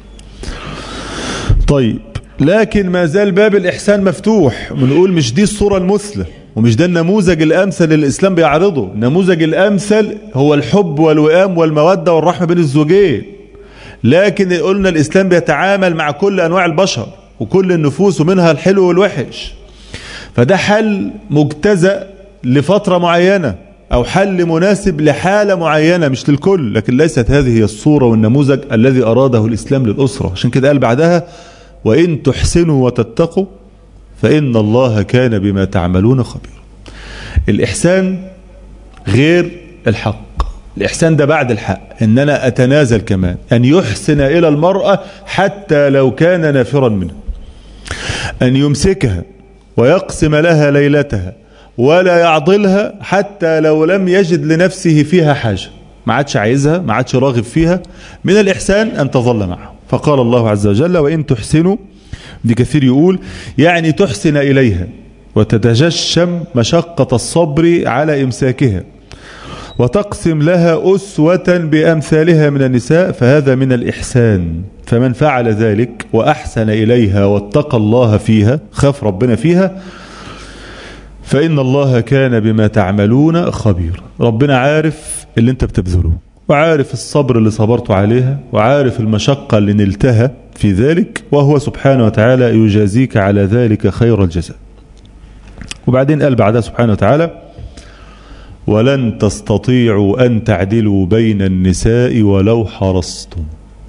طيب، لكن ما زال باب الإحسان مفتوح. بنقول مش دي الصورة المثلى ومش ده النموذج الأمثل اللي الإسلام بيعرضه. النموذج الأمثل هو الحب والوئام والمودة والرحمة بين الزوجين، لكن قلنا الإسلام بيتعامل مع كل أنواع البشر وكل النفوس ومنها الحلو والوحش، فده حل مجتزأ لفترة معينة أو حل مناسب لحالة معينة مش للكل، لكن ليست هذه هي الصورة والنموذج الذي أراده الإسلام للأسرة. عشان كده قال بعدها: وإن تحسنوا وتتقوا فإن الله كان بما تعملون خبيرا. الإحسان غير الحق، الإحسان ده بعد الحق، إن أنا أتنازل كمان، أن يحسن إلى المرأة حتى لو كان نافرا منها، أن يمسكها ويقسم لها ليلتها ولا يعضلها حتى لو لم يجد لنفسه فيها حاجة، ما عادش عايزها، ما عادش راغب فيها. من الإحسان أن تظل معه. فقال الله عز وجل: وإن تحسنوا، ابن كثير يقول يعني تحسن إليها وتتجشم مشقة الصبر على إمساكها وتقسم لها أسوة بأمثالها من النساء، فهذا من الإحسان. فمن فعل ذلك وأحسن إليها واتقى الله فيها، خاف ربنا فيها، فإن الله كان بما تعملون خبير. ربنا عارف اللي انت بتبذله، وعارف الصبر اللي صبرت عليها، وعارف المشقة اللي نلتها في ذلك، وهو سبحانه وتعالى يجازيك على ذلك خير الجزاء. وبعدين قال بعدها سبحانه وتعالى: ولن تستطيعوا أن تعدلوا بين النساء ولو حرصتم.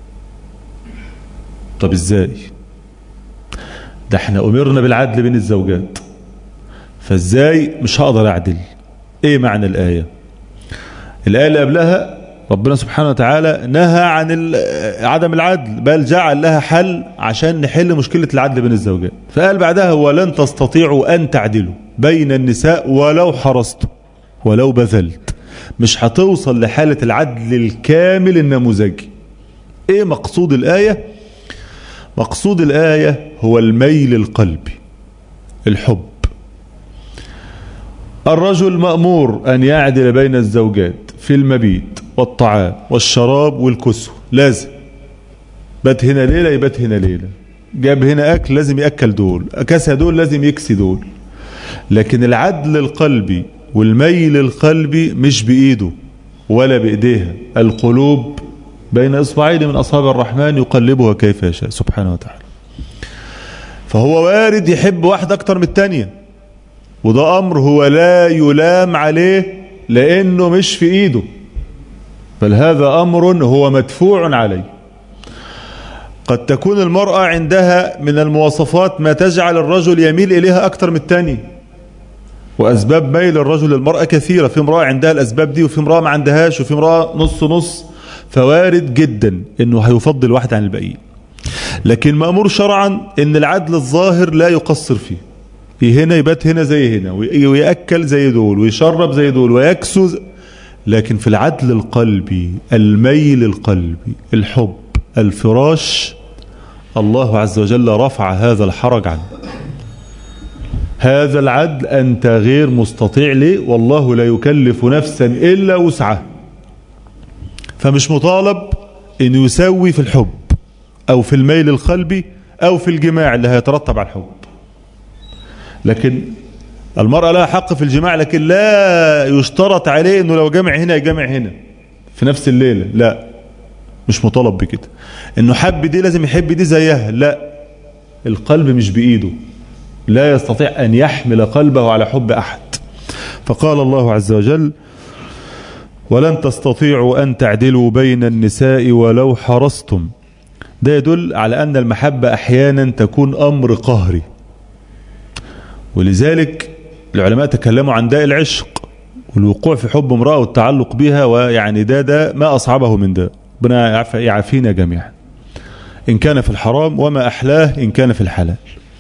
طب ازاي؟ ده احنا أمرنا بالعدل بين الزوجات، فازاي مش هقدر أعدل؟ ايه معنى الآية؟ الآية اللي قبلها ربنا سبحانه وتعالى نهى عن عدم العدل، بل جعل لها حل عشان نحل مشكلة العدل بين الزوجات. فقال بعدها: ولن تستطيعوا أن تعدلوا بين النساء ولو حرصتم، ولو بذلت. مش هتوصل لحالة العدل الكامل النموذجي. ايه مقصود الآية؟ مقصود الآية هو الميل القلبي، الحب. الرجل مأمور أن يعدل بين الزوجات في المبيت والطعام والشراب والكسوة، لازم. بات هنا ليلة يبات هنا ليلة، جاب هنا أكل لازم يأكل دول، كسى دول لازم يكسي دول. لكن العدل القلبي والميل القلبي مش بإيده ولا بإيديها، القلوب بين إصبعين من أصابع الرحمن يقلبها كيف يشاء سبحانه وتعالى. فهو وارد يحب واحد أكتر من التانية، وده أمر هو لا يلام عليه لأنه مش في إيده، بل هذا أمر هو مدفوع عليه. قد تكون المرأة عندها من المواصفات ما تجعل الرجل يميل إليها أكتر من التانية، وأسباب ميل الرجل للمرأة كثيرة. في امرأة عندها الأسباب دي، وفي امرأة ما عندهاش، وفي امرأة نص نص. فوارد جدا أنه هيفضل واحد عن الباقيين. لكن مأمور شرعا أن العدل الظاهر لا يقصر فيه، هنا يبات هنا زي هنا، ويأكل زي دول، ويشرب زي دول، ويكسو زي... لكن في العدل القلبي، الميل القلبي، الحب، الفراش، الله عز وجل رفع هذا الحرج عنه. هذا العدل أنت غير مستطيع ليه، والله لا يكلف نفسا إلا وسعها. فمش مطالب أن يسوي في الحب أو في الميل القلبي أو في الجماع اللي هيترتب على الحب. لكن المرأة لها حق في الجماع، لكن لا يشترط عليه أنه لو جمع هنا يجمع هنا في نفس الليلة، لا، مش مطالب بكده. أنه حب دي لازم يحب دي زيها، لا، القلب مش بإيده، لا يستطيع أن يحمل قلبه على حب أحد. فقال الله عز وجل: ولن تستطيعوا أن تعدلوا بين النساء ولو حرصتم. ده يدل على أن المحبة أحيانا تكون أمر قهري، ولذلك العلماء تكلموا عن داء العشق والوقوع في حب امرأة والتعلق بها، ويعني ده ده ما أصعبه من ده. ربنا يعافينا جميعا، إن كان في الحرام وما أحلاه إن كان في الحلال.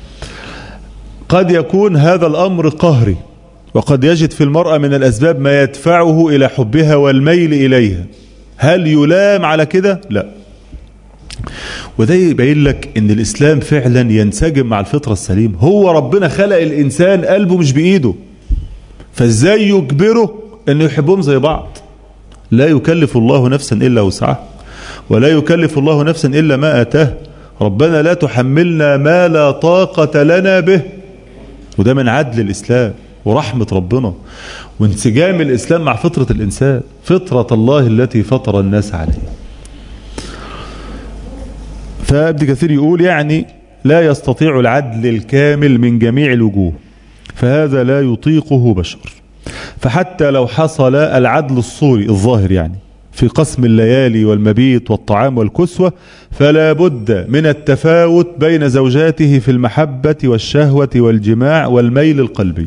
قد يكون هذا الأمر قهري، وقد يجد في المرأة من الأسباب ما يدفعه إلى حبها والميل إليها. هل يلام على كده؟ لا. وده يبين لك ان الإسلام فعلا ينسجم مع الفطرة السليمة. هو ربنا خلق الإنسان قلبه مش بإيده، فازاي يجبره انه يحبهم زي بعض؟ لا يكلف الله نفسا إلا وسعها، ولا يكلف الله نفسا إلا ما آتاه. ربنا لا تحملنا ما لا طاقة لنا به. وده من عدل الإسلام ورحمة ربنا وانسجام الإسلام مع فطرة الإنسان، فطرة الله التي فطر الناس عليها. فابن كثير يقول يعني لا يستطيع العدل الكامل من جميع الوجوه، فهذا لا يطيقه بشر. فحتى لو حصل العدل الصوري الظاهر يعني في قسم الليالي والمبيت والطعام والكسوة، فلا بد من التفاوت بين زوجاته في المحبة والشهوة والجماع والميل القلبي.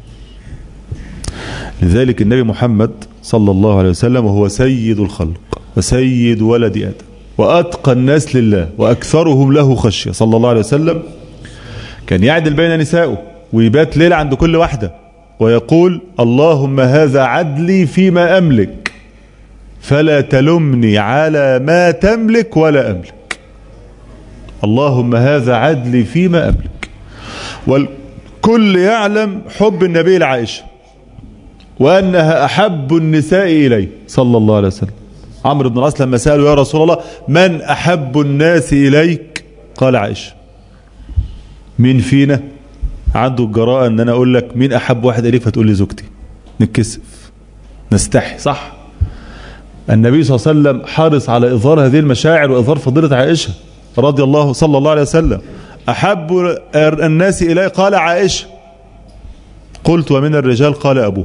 لذلك النبي محمد صلى الله عليه وسلم وهو سيد الخلق وسيد ولد آدم وأتقى الناس لله وأكثرهم له خشية صلى الله عليه وسلم، كان يعدل بين نسائه ويبات ليلة عند كل واحدة ويقول: اللهم هذا عدلي فيما أملك فلا تلمني على ما تملك ولا أملك. اللهم هذا عدلي فيما أملك. والكل يعلم حب النبي لعائشة، وأنها أحب النساء إليه صلى الله عليه وسلم. عمرو بن العاص لما سألوا يا رسول الله من أحب الناس إليك؟ قال عائشة. مين فينا عنده الجراءة أن أنا أقول لك مين أحب واحد إليك فتقول لي زوجتي؟ نتكسف نستحي، صح؟ النبي صلى الله عليه وسلم حرص على إظهار هذه المشاعر وإظهار فضيلة عائشة رضي الله صلى الله عليه وسلم. أحب الناس إليه قال عائشة. قلت ومن الرجال؟ قال أبوه.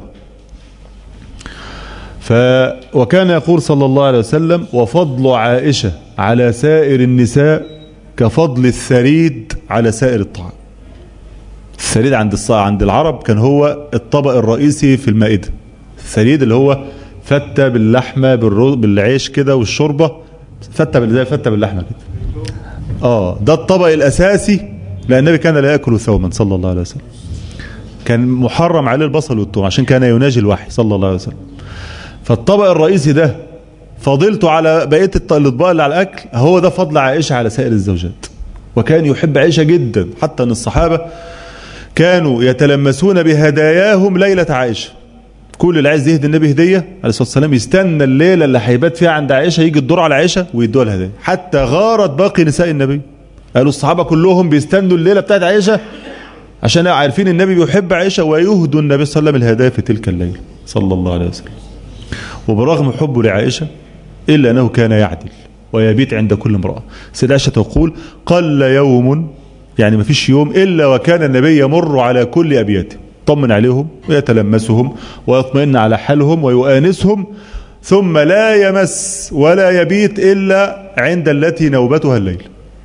ف وكان يقول صلى الله عليه وسلم وفضل عائشة على سائر النساء كفضل الثريد على سائر الطعام. الثريد عند عند العرب كان هو الطبق الرئيسي في المائدة. الثريد اللي هو فتة باللحمة بالعيش كده والشوربة، فتة زي فتة باللحمة كده. اه ده الطبق الأساسي، لأن النبي كان لا يأكل ثوما صلى الله عليه وسلم. كان محرم عليه البصل والثوم عشان كان يناجي الوحي صلى الله عليه وسلم. فالطبق الرئيسي ده فضلته على بقية الأطباق اللي على الأكل، هو ده فضل عائشة على سائر الزوجات. وكان يحب عائشة جدا، حتى أن الصحابة كانوا يتلمسون بهداياهم ليلة عائشة. كل اللي عايز يهدي النبي هدية عليه الصلاة والسلام يستنى الليلة اللي هيبات فيها عند عائشة، يجي الدور على عائشة ويدوها الهدايا. حتى غارت باقي نساء النبي، قالوا الصحابة كلهم بيستنوا الليلة بتاعت عائشة عشان عارفين النبي بيحب عائشة، ويهدوا النبي صلى الله عليه وسلم الهدايا في تلك الليلة صلى الله عليه وسلم. وبرغم حبه لعائشة إلا أنه كان يعدل ويبيت عند كل امرأة. سيدة عائشة تقول قل يوم، يعني ما فيش يوم إلا وكان النبي يمر على كل أبياته، يطمن عليهم ويتلمسهم ويطمئن على حالهم ويؤانسهم، ثم لا يمس ولا يبيت إلا عند التي نوبتها الليل،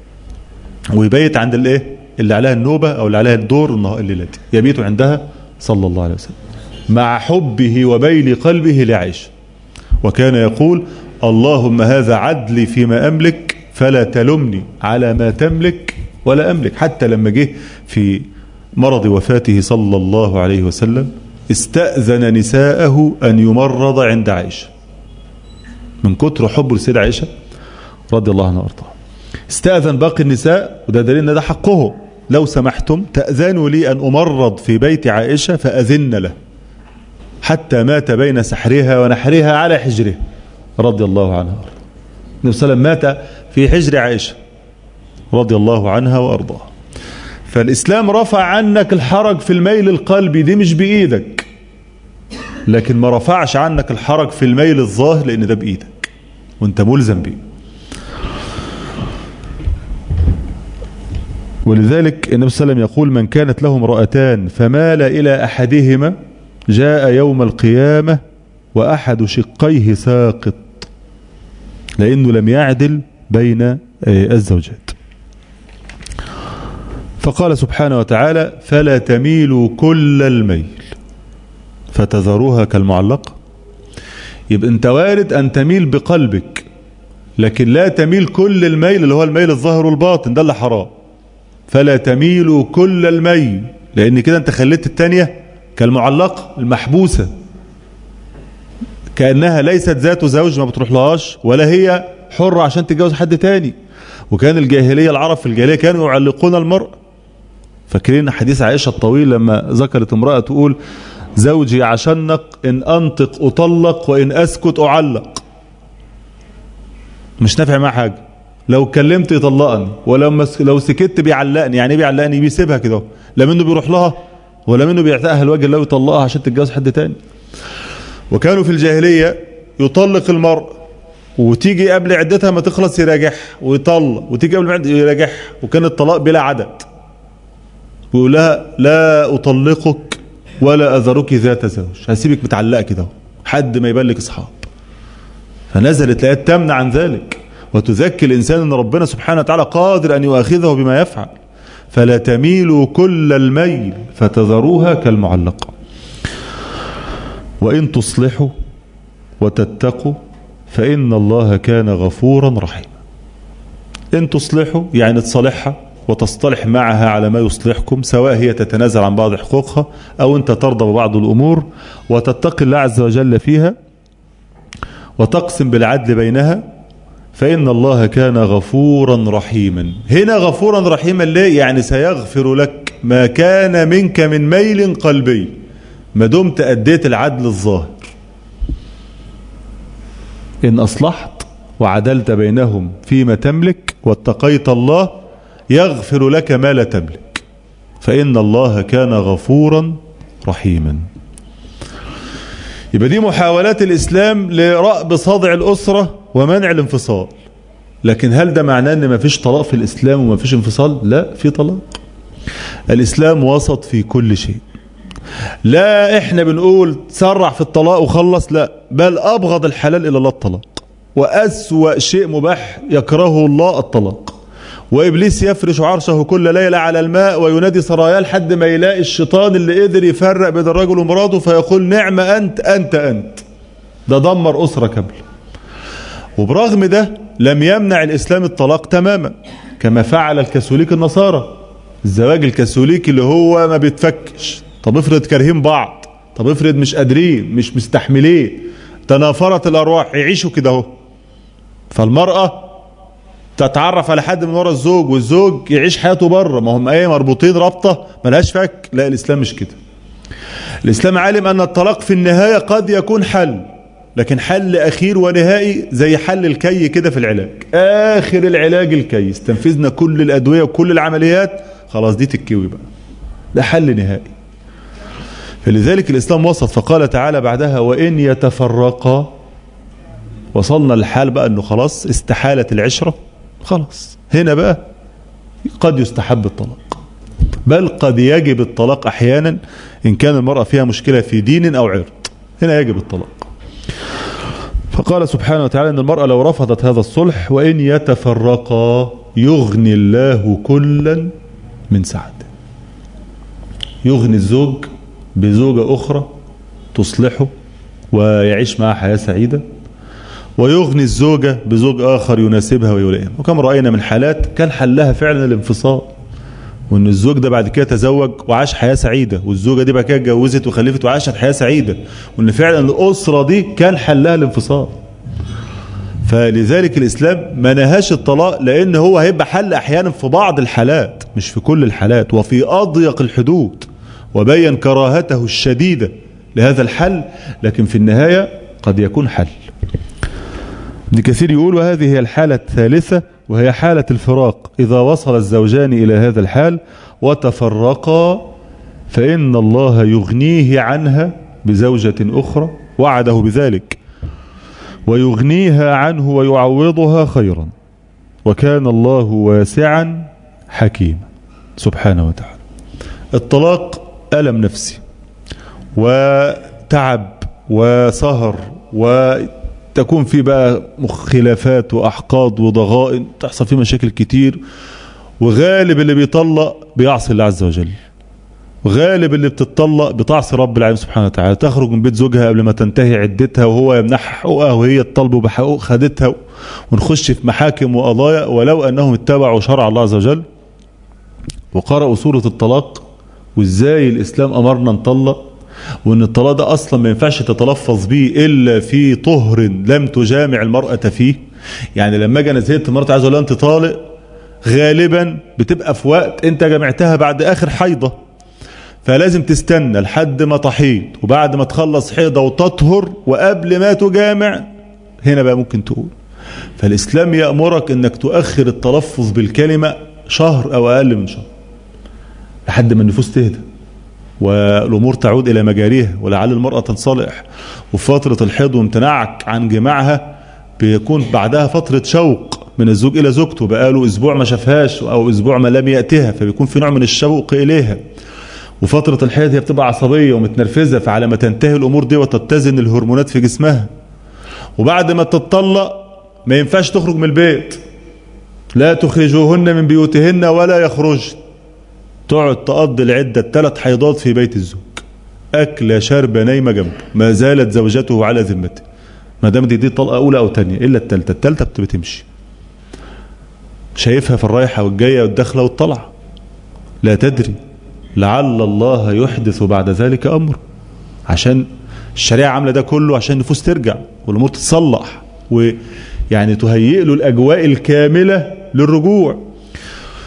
ويبيت عند الايه اللي عليها النوبة أو اللي عليها الدور الليلة دي، يبيت عندها صلى الله عليه وسلم مع حبه وبيل قلبه لعائشة. وكان يقول اللهم هذا عدلي فيما أملك فلا تلمني على ما تملك ولا أملك. حتى لما جه في مرض وفاته صلى الله عليه وسلم استأذن نساءه أن يمرض عند عائشة من كتر حب السيدة عائشة رضي الله عنها وارضاها. استأذن باقي النساء، وده دليل ان ده حقه، لو سمحتم تأذنوا لي أن أمرض في بيت عائشة، فأذن له حتى مات بين سحرها ونحرها على حجره رضي الله عنها. النبي صلى الله عليه وسلم مات في حجر عائشة رضي الله عنها وأرضاها. فالإسلام رفع عنك الحرج في الميل القلبي، دي مش بإيدك، لكن ما رفعش عنك الحرج في الميل الظاهر، لأن ده بإيدك وانت ملزم بيه. ولذلك النبي صلى الله عليه وسلم يقول من كانت له امرأتان فمال إلى أحدهما جاء يوم القيامة وأحد شقيه ساقط، لأنه لم يعدل بين الزوجات. فقال سبحانه وتعالى فلا تميلوا كل الميل فتذروها كالمعلقة. يبقى انت وارد أن تميل بقلبك، لكن لا تميل كل الميل اللي هو الميل الظاهر والباطن، ده اللي حرام. فلا تميلوا كل الميل، لأن كده انت خليت التانية كالمعلقة المحبوسة، كأنها ليست ذات زوج ما بتروح لهاش، ولا هي حرة عشان تتجوز حد تاني. وكان الجاهلية العرب في الجاهلية كانوا يعلقون المرأة. فاكرين حديث عائشة الطويل لما ذكرت امرأة تقول زوجي عشنق إن أنطق أطلق وإن أسكت أعلق. مش نافع معاه حاجة، لو كلمت يطلقني، ولو لو سكت بيعلقني. يعني بيعلقني بيسيبها كده، لا منه بيروح لها ولا منه بيعتقها الوجه لو يطلقها عشان تتجوز حد تاني. وكانوا في الجاهلية يطلق المرأة وتيجي قبل عدتها ما تخلص يراجعها ويطلق، وتيجي قبل عدتها يراجعها، وكان الطلاق بلا عدد. ويقول لها لا أطلقك ولا أذرك ذات زوج، هسيبك متعلقة كده حد ما يبان لك أصحاب. فنزلت الآيات تمنع عن ذلك وتذكي الإنسان أن ربنا سبحانه وتعالى قادر أن يؤاخذه بما يفعل. فلا تميلوا كل الميل فتذروها كالمعلقة وإن تصلحوا وتتقوا فإن الله كان غفورا رحيما. إن تصلحوا يعني تصالحها وتصطلح معها على ما يصلحكم، سواء هي تتنازل عن بعض حقوقها أو أنت ترضى ببعض الأمور، وتتقي الله عز وجل فيها وتقسم بالعدل بينها، فإن الله كان غفورا رحيما. هنا غفورا رحيما ليه؟ يعني سيغفر لك ما كان منك من ميل قلبي، ما دمت أديت العدل الظاهر. إن أصلحت وعدلت بينهم فيما تملك واتقيت الله يغفر لك ما لا تملك، فإن الله كان غفورا رحيما. يبقى دي محاولات الإسلام لرأب صدع الأسرة ومنع الانفصال. لكن هل ده معناه ان ما فيش طلاق في الإسلام وما فيش انفصال؟ لا، في طلاق. الإسلام وسط في كل شيء. لا احنا بنقول تسرع في الطلاق وخلص، لا، بل أبغض الحلال إلى الله الطلاق، وأسوأ شيء مباح يكرهه الله الطلاق. وإبليس يفرش عرشه كل ليلة على الماء وينادي سرايا لحد ما يلاقي الشيطان اللي قدر يفرق بين الرجل ومراته فيقول نعم أنت أنت أنت. ده دمر أسرة كاملة. وبرغم ده لم يمنع الإسلام الطلاق تماما، كما فعل الكاثوليك النصارى. الزواج الكاثوليكي اللي هو ما بيتفكش. طب افرض كارهين بعض، طب افرض مش قادرين، مش مستحملين، تنافرت الأرواح، يعيشوا كده اهو. فالمرأة تتعرف على حد من ورا الزوج، والزوج يعيش حياته بره، ما هم ايه مربوطين رابطة ملهاش فك. لا، الإسلام مش كده. الإسلام عالم أن الطلاق في النهاية قد يكون حل، لكن حل أخير ونهائي زي حل الكي كده في العلاج. آخر العلاج الكي، استنفذنا كل الأدوية وكل العمليات، خلاص دي تكوي بقى، ده حل نهائي. فلذلك الإسلام وسط، فقال تعالى بعدها وإن يتفرقا. وصلنا للحال بقى أنه خلاص استحالت العشرة، خلاص هنا بقى قد يستحب الطلاق، بل قد يجب الطلاق أحيانا إن كان المرأة فيها مشكلة في دين أو عرض، هنا يجب الطلاق. فقال سبحانه وتعالى أن المرأة لو رفضت هذا الصلح وإن يتفرقا يغني الله كلا من سعته. يغني الزوج بزوجة أخرى تصلحه ويعيش معها حياة سعيدة، ويغني الزوجة بزوج آخر يناسبها ويلائمها. وكم رأينا من حالات كان حلها فعلا الانفصال، وأن الزوج ده بعد كده تزوج وعاش حياة سعيدة، والزوجة دي بعد كده اتجوزت وخلفت وعاشت حياة سعيدة، وأن فعلا الأسرة دي كان حلها الانفصال. فلذلك الإسلام ما نهاش الطلاق، لأن هو هيبقى حل أحيانا في بعض الحالات مش في كل الحالات وفي أضيق الحدود، وبين كراهته الشديدة لهذا الحل، لكن في النهاية قد يكون حل. ابن كثير يقول وهذه هي الحالة الثالثة، وهي حالة الفراق. إذا وصل الزوجان إلى هذا الحال وتفرقا فإن الله يغنيه عنها بزوجة أخرى، وعده بذلك، ويغنيها عنه ويعوضها خيرا، وكان الله واسعا حكيما سبحانه وتعالى. الطلاق ألم نفسي وتعب وسهر، وتكون فيه بقى خلافات وأحقاد وضغائن، تحصل فيه مشاكل كتير، وغالب اللي بيطلق بيعصي الله عز وجل، وغالب اللي بتطلق بتعصي رب العالمين سبحانه وتعالى. تخرج من بيت زوجها قبل ما تنتهي عدتها وهو يمنحها حقوقها وهي تطالبه بحقوق خدتها، ونخش في محاكم وقضايا ولو أنهم اتبعوا شرع الله عز وجل وقرأوا سورة الطلاق، وازاي الإسلام أمرنا نطلق، وان الطلاق ده أصلا ما ينفعش تتلفظ به إلا في طهر لم تجامع المرأة فيه. يعني لما اجي انا زهقت المرأة عايز اقول لها انت طالق، غالبا بتبقى في وقت انت جمعتها بعد آخر حيضة، فلازم تستنى لحد ما تحيض، وبعد ما تخلص حيضة وتطهر وقبل ما تجامع، هنا بقى ممكن تقول. فالإسلام يأمرك انك تؤخر التلفظ بالكلمة شهر او اقل من شهر لحد ما النفوس تهدى والأمور تعود إلى مجاريها، ولعل المرأة تنصلح. وفترة الحيض وامتناعك عن جماعها بيكون بعدها فترة شوق من الزوج إلى زوجته، بقاله أسبوع ما شافهاش أو أسبوع ما لم يأتها، فبيكون في نوع من الشوق إليها. وفترة الحيض هي بتبقى عصبية ومتنرفزة، فعلى ما تنتهي الأمور دي وتتزن الهرمونات في جسمها، وبعد ما تتطلق ما ينفعش تخرج من البيت، لا تخرجوهن من بيوتهن ولا يخرج، تقعد تقضي العدة الثلاث حيضات في بيت الزوج، أكل شرب نايمة جنبه، ما زالت زوجته على ذمته، ما دام دي دي طلقة أولى أو تانية، إلا الثالثة، الثالثة بتمشي شايفها في الرايحة والجاية والدخلة والطلعة، لا تدري لعل الله يحدث بعد ذلك أمر، عشان الشريعة عاملة ده كله عشان النفوس ترجع والأمور تتصلح، ويعني تهيئ له الأجواء الكاملة للرجوع.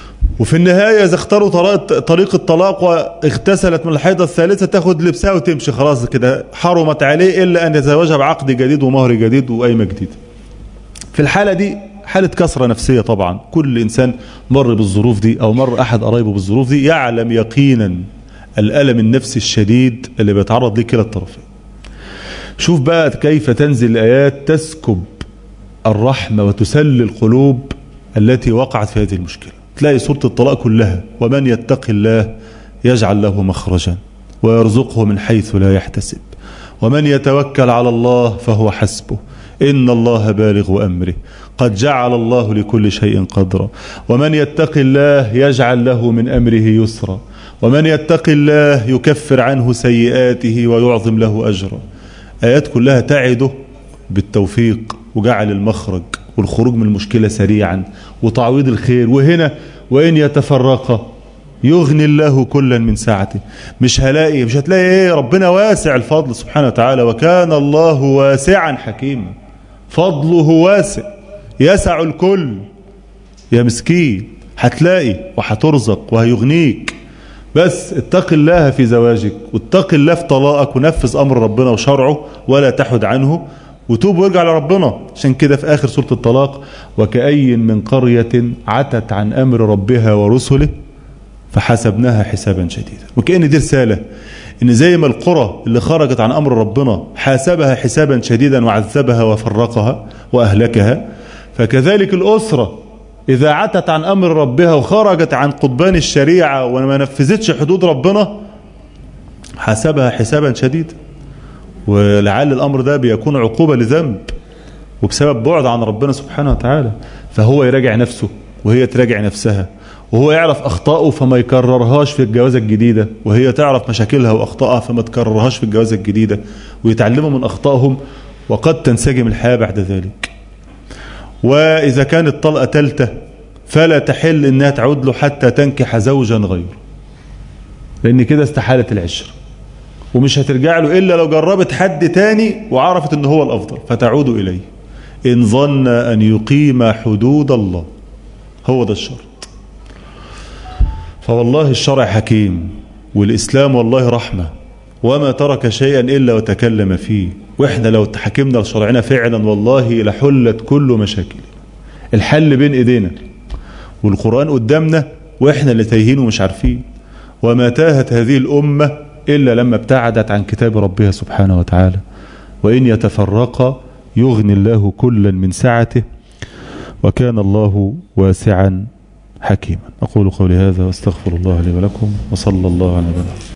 وفي النهاية إذا اختاروا طريق الطلاق واغتسلت من الحيضة الثالثة تاخد لبسها وتمشي خلاص كده، حرمت عليه إلا أن يتزوجها بعقد جديد ومهر جديد وقايمة جديدة. في الحالة دي حالة كسرة نفسية طبعا. كل إنسان مر بالظروف دي أو مر أحد قرايبه بالظروف دي يعلم يقينا الألم النفسي الشديد اللي بيتعرض ليه كلا الطرفين. شوف بقى كيف تنزل الآيات تسكب الرحمة وتسلي القلوب التي وقعت في هذه المشكلة. تلاقي سورة الطلاق كلها: ومن يتق الله يجعل له مخرجا ويرزقه من حيث لا يحتسب ومن يتوكل على الله فهو حسبه إن الله بالغ أمره قد جعل الله لكل شيء قدرا ومن يتق الله يجعل له من أمره يسرا ومن يتق الله يكفر عنه سيئاته ويعظم له أجرا. آيات كلها تعده بالتوفيق وجعل المخرج والخروج من المشكلة سريعا وتعويض الخير. وهنا: وإن يتفرقا يغني الله كلا من سعته. مش هلاقي مش هتلاقي ايه، ربنا واسع الفضل سبحانه وتعالى، وكان الله واسعا حكيما. فضله واسع يسع الكل. يا مسكين هتلاقي وهترزق وهيغنيك، بس اتق الله في زواجك واتق الله في طلاقك ونفذ أمر ربنا وشرعه ولا تحد عنه وتوب وارجع لربنا. عشان كده في آخر سورة الطلاق: وكأي من قرية عتت عن أمر ربها ورسله فحسبناها حسابا شديدا. وكأن دي رسالة إن زي ما القرى اللي خرجت عن أمر ربنا حاسبها حسابا شديدا وعذبها وفرقها وأهلكها، فكذلك الأسرة إذا عتت عن أمر ربها وخرجت عن قضبان الشريعة وما نفذتش حدود ربنا حاسبها حسابا شديدا. ولعل الأمر ده بيكون عقوبة لذنب وبسبب بعد عن ربنا سبحانه وتعالى. فهو يراجع نفسه وهي تراجع نفسها، وهو يعرف أخطائه فما يكررهاش في الجوازة الجديدة، وهي تعرف مشاكلها وأخطائها فما تكررهاش في الجوازة الجديدة، ويتعلموا من أخطائهم وقد تنسجم الحياة بعد ذلك. وإذا كانت طلقة ثالثة فلا تحل إنها تعود له حتى تنكح زوجا غيره، لأن كده استحالت العشرة، ومش هترجع له إلا لو جربت حد تاني وعرفت إن هو الأفضل فتعود إليه إن ظن أن يقيم حدود الله. هو ده الشرط. فوالله الشرع حكيم والإسلام والله رحمة، وما ترك شيئا إلا وتكلم فيه. وإحنا لو تحكمنا لشرعنا فعلا والله لحلت كل مشاكل. الحل بين إيدينا والقرآن قدامنا وإحنا اللي تايهين ومش عارفين. وما تاهت هذه الأمة إلا لما ابتعدت عن كتاب ربها سبحانه وتعالى. وإن يتفرقا يغني الله كلا من سعته وكان الله واسعا حكيما. أقول قولي هذا واستغفر الله لي ولكم وصلى الله على نبينا.